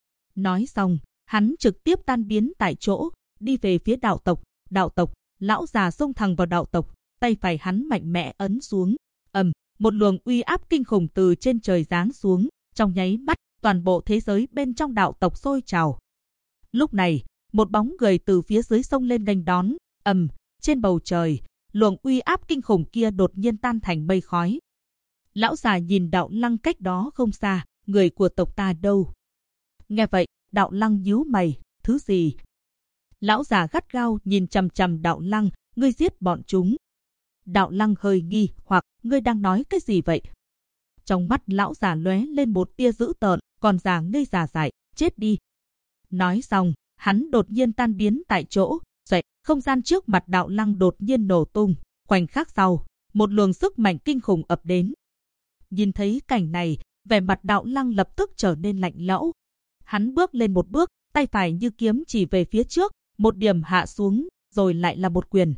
Nói xong, hắn trực tiếp tan biến tại chỗ, đi về phía đạo tộc, lão già xông thẳng vào đạo tộc, tay phải hắn mạnh mẽ ấn xuống. Một luồng uy áp kinh khủng từ trên trời giáng xuống, trong nháy mắt, toàn bộ thế giới bên trong đạo tộc sôi trào. Lúc này, một bóng người từ phía dưới sông lên nghênh đón, trên bầu trời, luồng uy áp kinh khủng kia đột nhiên tan thành mây khói. Lão già nhìn Đạo Lăng cách đó không xa, người của tộc ta đâu? Nghe vậy, Đạo Lăng nhíu mày, thứ gì? Lão già gắt gao nhìn chằm chằm Đạo Lăng, ngươi giết bọn chúng. Đạo Lăng hơi nghi hoặc, ngươi đang nói cái gì vậy? Trong mắt lão già lóe lên một tia dữ tợn, còn già ngây già dại, chết đi. Nói xong, hắn đột nhiên tan biến tại chỗ, xoẹt, không gian trước mặt Đạo Lăng đột nhiên nổ tung. Khoảnh khắc sau, một luồng sức mạnh kinh khủng ập đến. Nhìn thấy cảnh này, vẻ mặt Đạo Lăng lập tức trở nên lạnh lẽo. Hắn bước lên một bước, tay phải như kiếm chỉ về phía trước, một điểm hạ xuống, rồi lại là một quyền,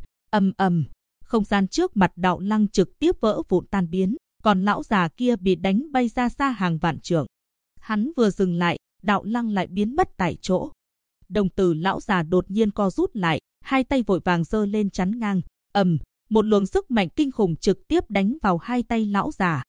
không gian trước mặt Đạo Lăng trực tiếp vỡ vụn tan biến, còn lão già kia bị đánh bay ra xa hàng vạn trượng. Hắn vừa dừng lại, Đạo Lăng lại biến mất tại chỗ. Đồng tử lão già đột nhiên co rút lại, hai tay vội vàng giơ lên chắn ngang, một luồng sức mạnh kinh khủng trực tiếp đánh vào hai tay lão già,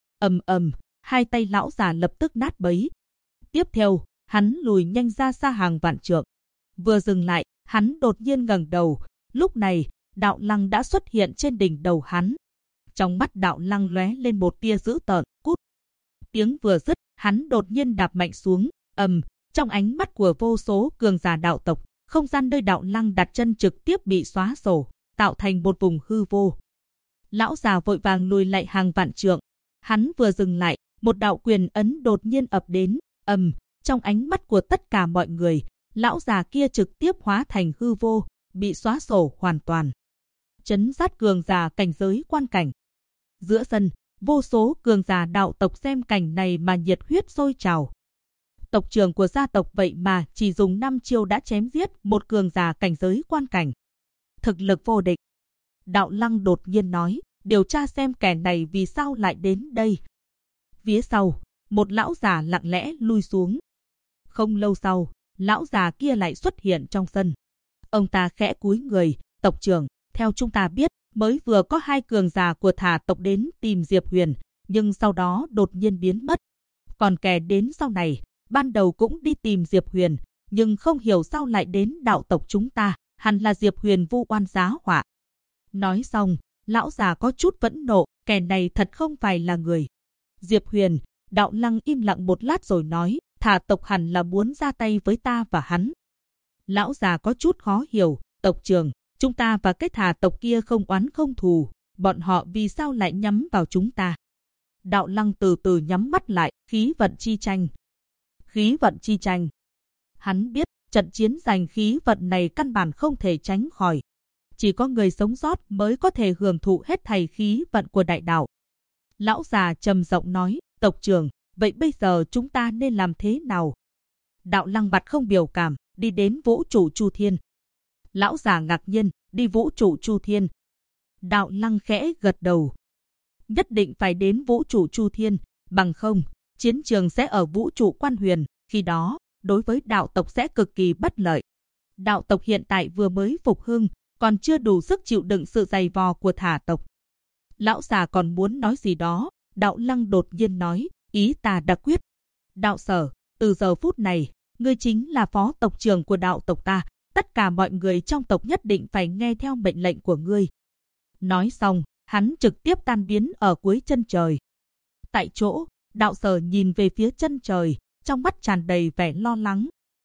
hai tay lão già lập tức nát bấy. Tiếp theo, hắn lùi nhanh ra xa hàng vạn trượng. Vừa dừng lại, hắn đột nhiên ngẩng đầu, lúc này, Đạo Lăng đã xuất hiện trên đỉnh đầu hắn. Trong mắt Đạo Lăng lóe lên một tia dữ tợn, cút. Tiếng vừa dứt, hắn đột nhiên đạp mạnh xuống, trong ánh mắt của vô số cường giả đạo tộc, không gian nơi Đạo Lăng đặt chân trực tiếp bị xóa sổ, tạo thành một vùng hư vô. Lão già vội vàng lùi lại hàng vạn trượng. Hắn vừa dừng lại, một đạo quyền ấn đột nhiên ập đến, trong ánh mắt của tất cả mọi người, lão già kia trực tiếp hóa thành hư vô, bị xóa sổ hoàn toàn. Trấn sát cường giả cảnh giới quan cảnh. Giữa sân, vô số cường giả đạo tộc xem cảnh này mà nhiệt huyết sôi trào. Tộc trưởng của gia tộc vậy mà chỉ dùng 5 chiêu đã chém giết một cường giả cảnh giới quan cảnh. Thực lực vô địch. Đạo Lăng đột nhiên nói, điều tra xem kẻ này vì sao lại đến đây. Phía sau, một lão già lặng lẽ lui xuống. Không lâu sau, lão già kia lại xuất hiện trong sân. Ông ta khẽ cúi người, tộc trưởng, theo chúng ta biết, mới vừa có 2 cường giả của Thả tộc đến tìm Diệp Huyền, nhưng sau đó đột nhiên biến mất. Còn kẻ đến sau này, ban đầu cũng đi tìm Diệp Huyền, nhưng không hiểu sao lại đến đạo tộc chúng ta, hẳn là Diệp Huyền vu oan giá họa. Nói xong, lão già có chút vẫn nộ, kẻ này thật không phải là người. Diệp Huyền, Đạo Lăng im lặng một lát rồi nói, Thả tộc hẳn là muốn ra tay với ta và hắn. Lão già có chút khó hiểu, tộc trưởng, chúng ta và cái Thả tộc kia không oán không thù, bọn họ vì sao lại nhắm vào chúng ta? Đạo Lăng từ từ nhắm mắt lại, khí vận chi tranh. Khí vận chi tranh. Hắn biết, trận chiến giành khí vận này căn bản không thể tránh khỏi. Chỉ có người sống sót mới có thể hưởng thụ hết thảy khí vận của đại đạo. Lão già trầm giọng nói, tộc trưởng, vậy bây giờ chúng ta nên làm thế nào? Đạo Lăng mặt không biểu cảm, đi đến vũ trụ Chu Thiên. Lão già ngạc nhiên, đi vũ trụ Chu Thiên. Đạo Lăng khẽ gật đầu. Nhất định phải đến vũ trụ Chu Thiên, bằng không, chiến trường sẽ ở vũ trụ Quan Huyền, khi đó, đối với đạo tộc sẽ cực kỳ bất lợi. Đạo tộc hiện tại vừa mới phục hưng, còn chưa đủ sức chịu đựng sự dày vò của Thả tộc. Lão già còn muốn nói gì đó, Đạo Lăng đột nhiên nói, ý ta đã quyết. Đạo Sở, từ giờ phút này, ngươi chính là phó tộc trưởng của đạo tộc ta, tất cả mọi người trong tộc nhất định phải nghe theo mệnh lệnh của ngươi. Nói xong, hắn trực tiếp tan biến ở cuối chân trời. Tại chỗ, Đạo Sở nhìn về phía chân trời, trong mắt tràn đầy vẻ lo lắng.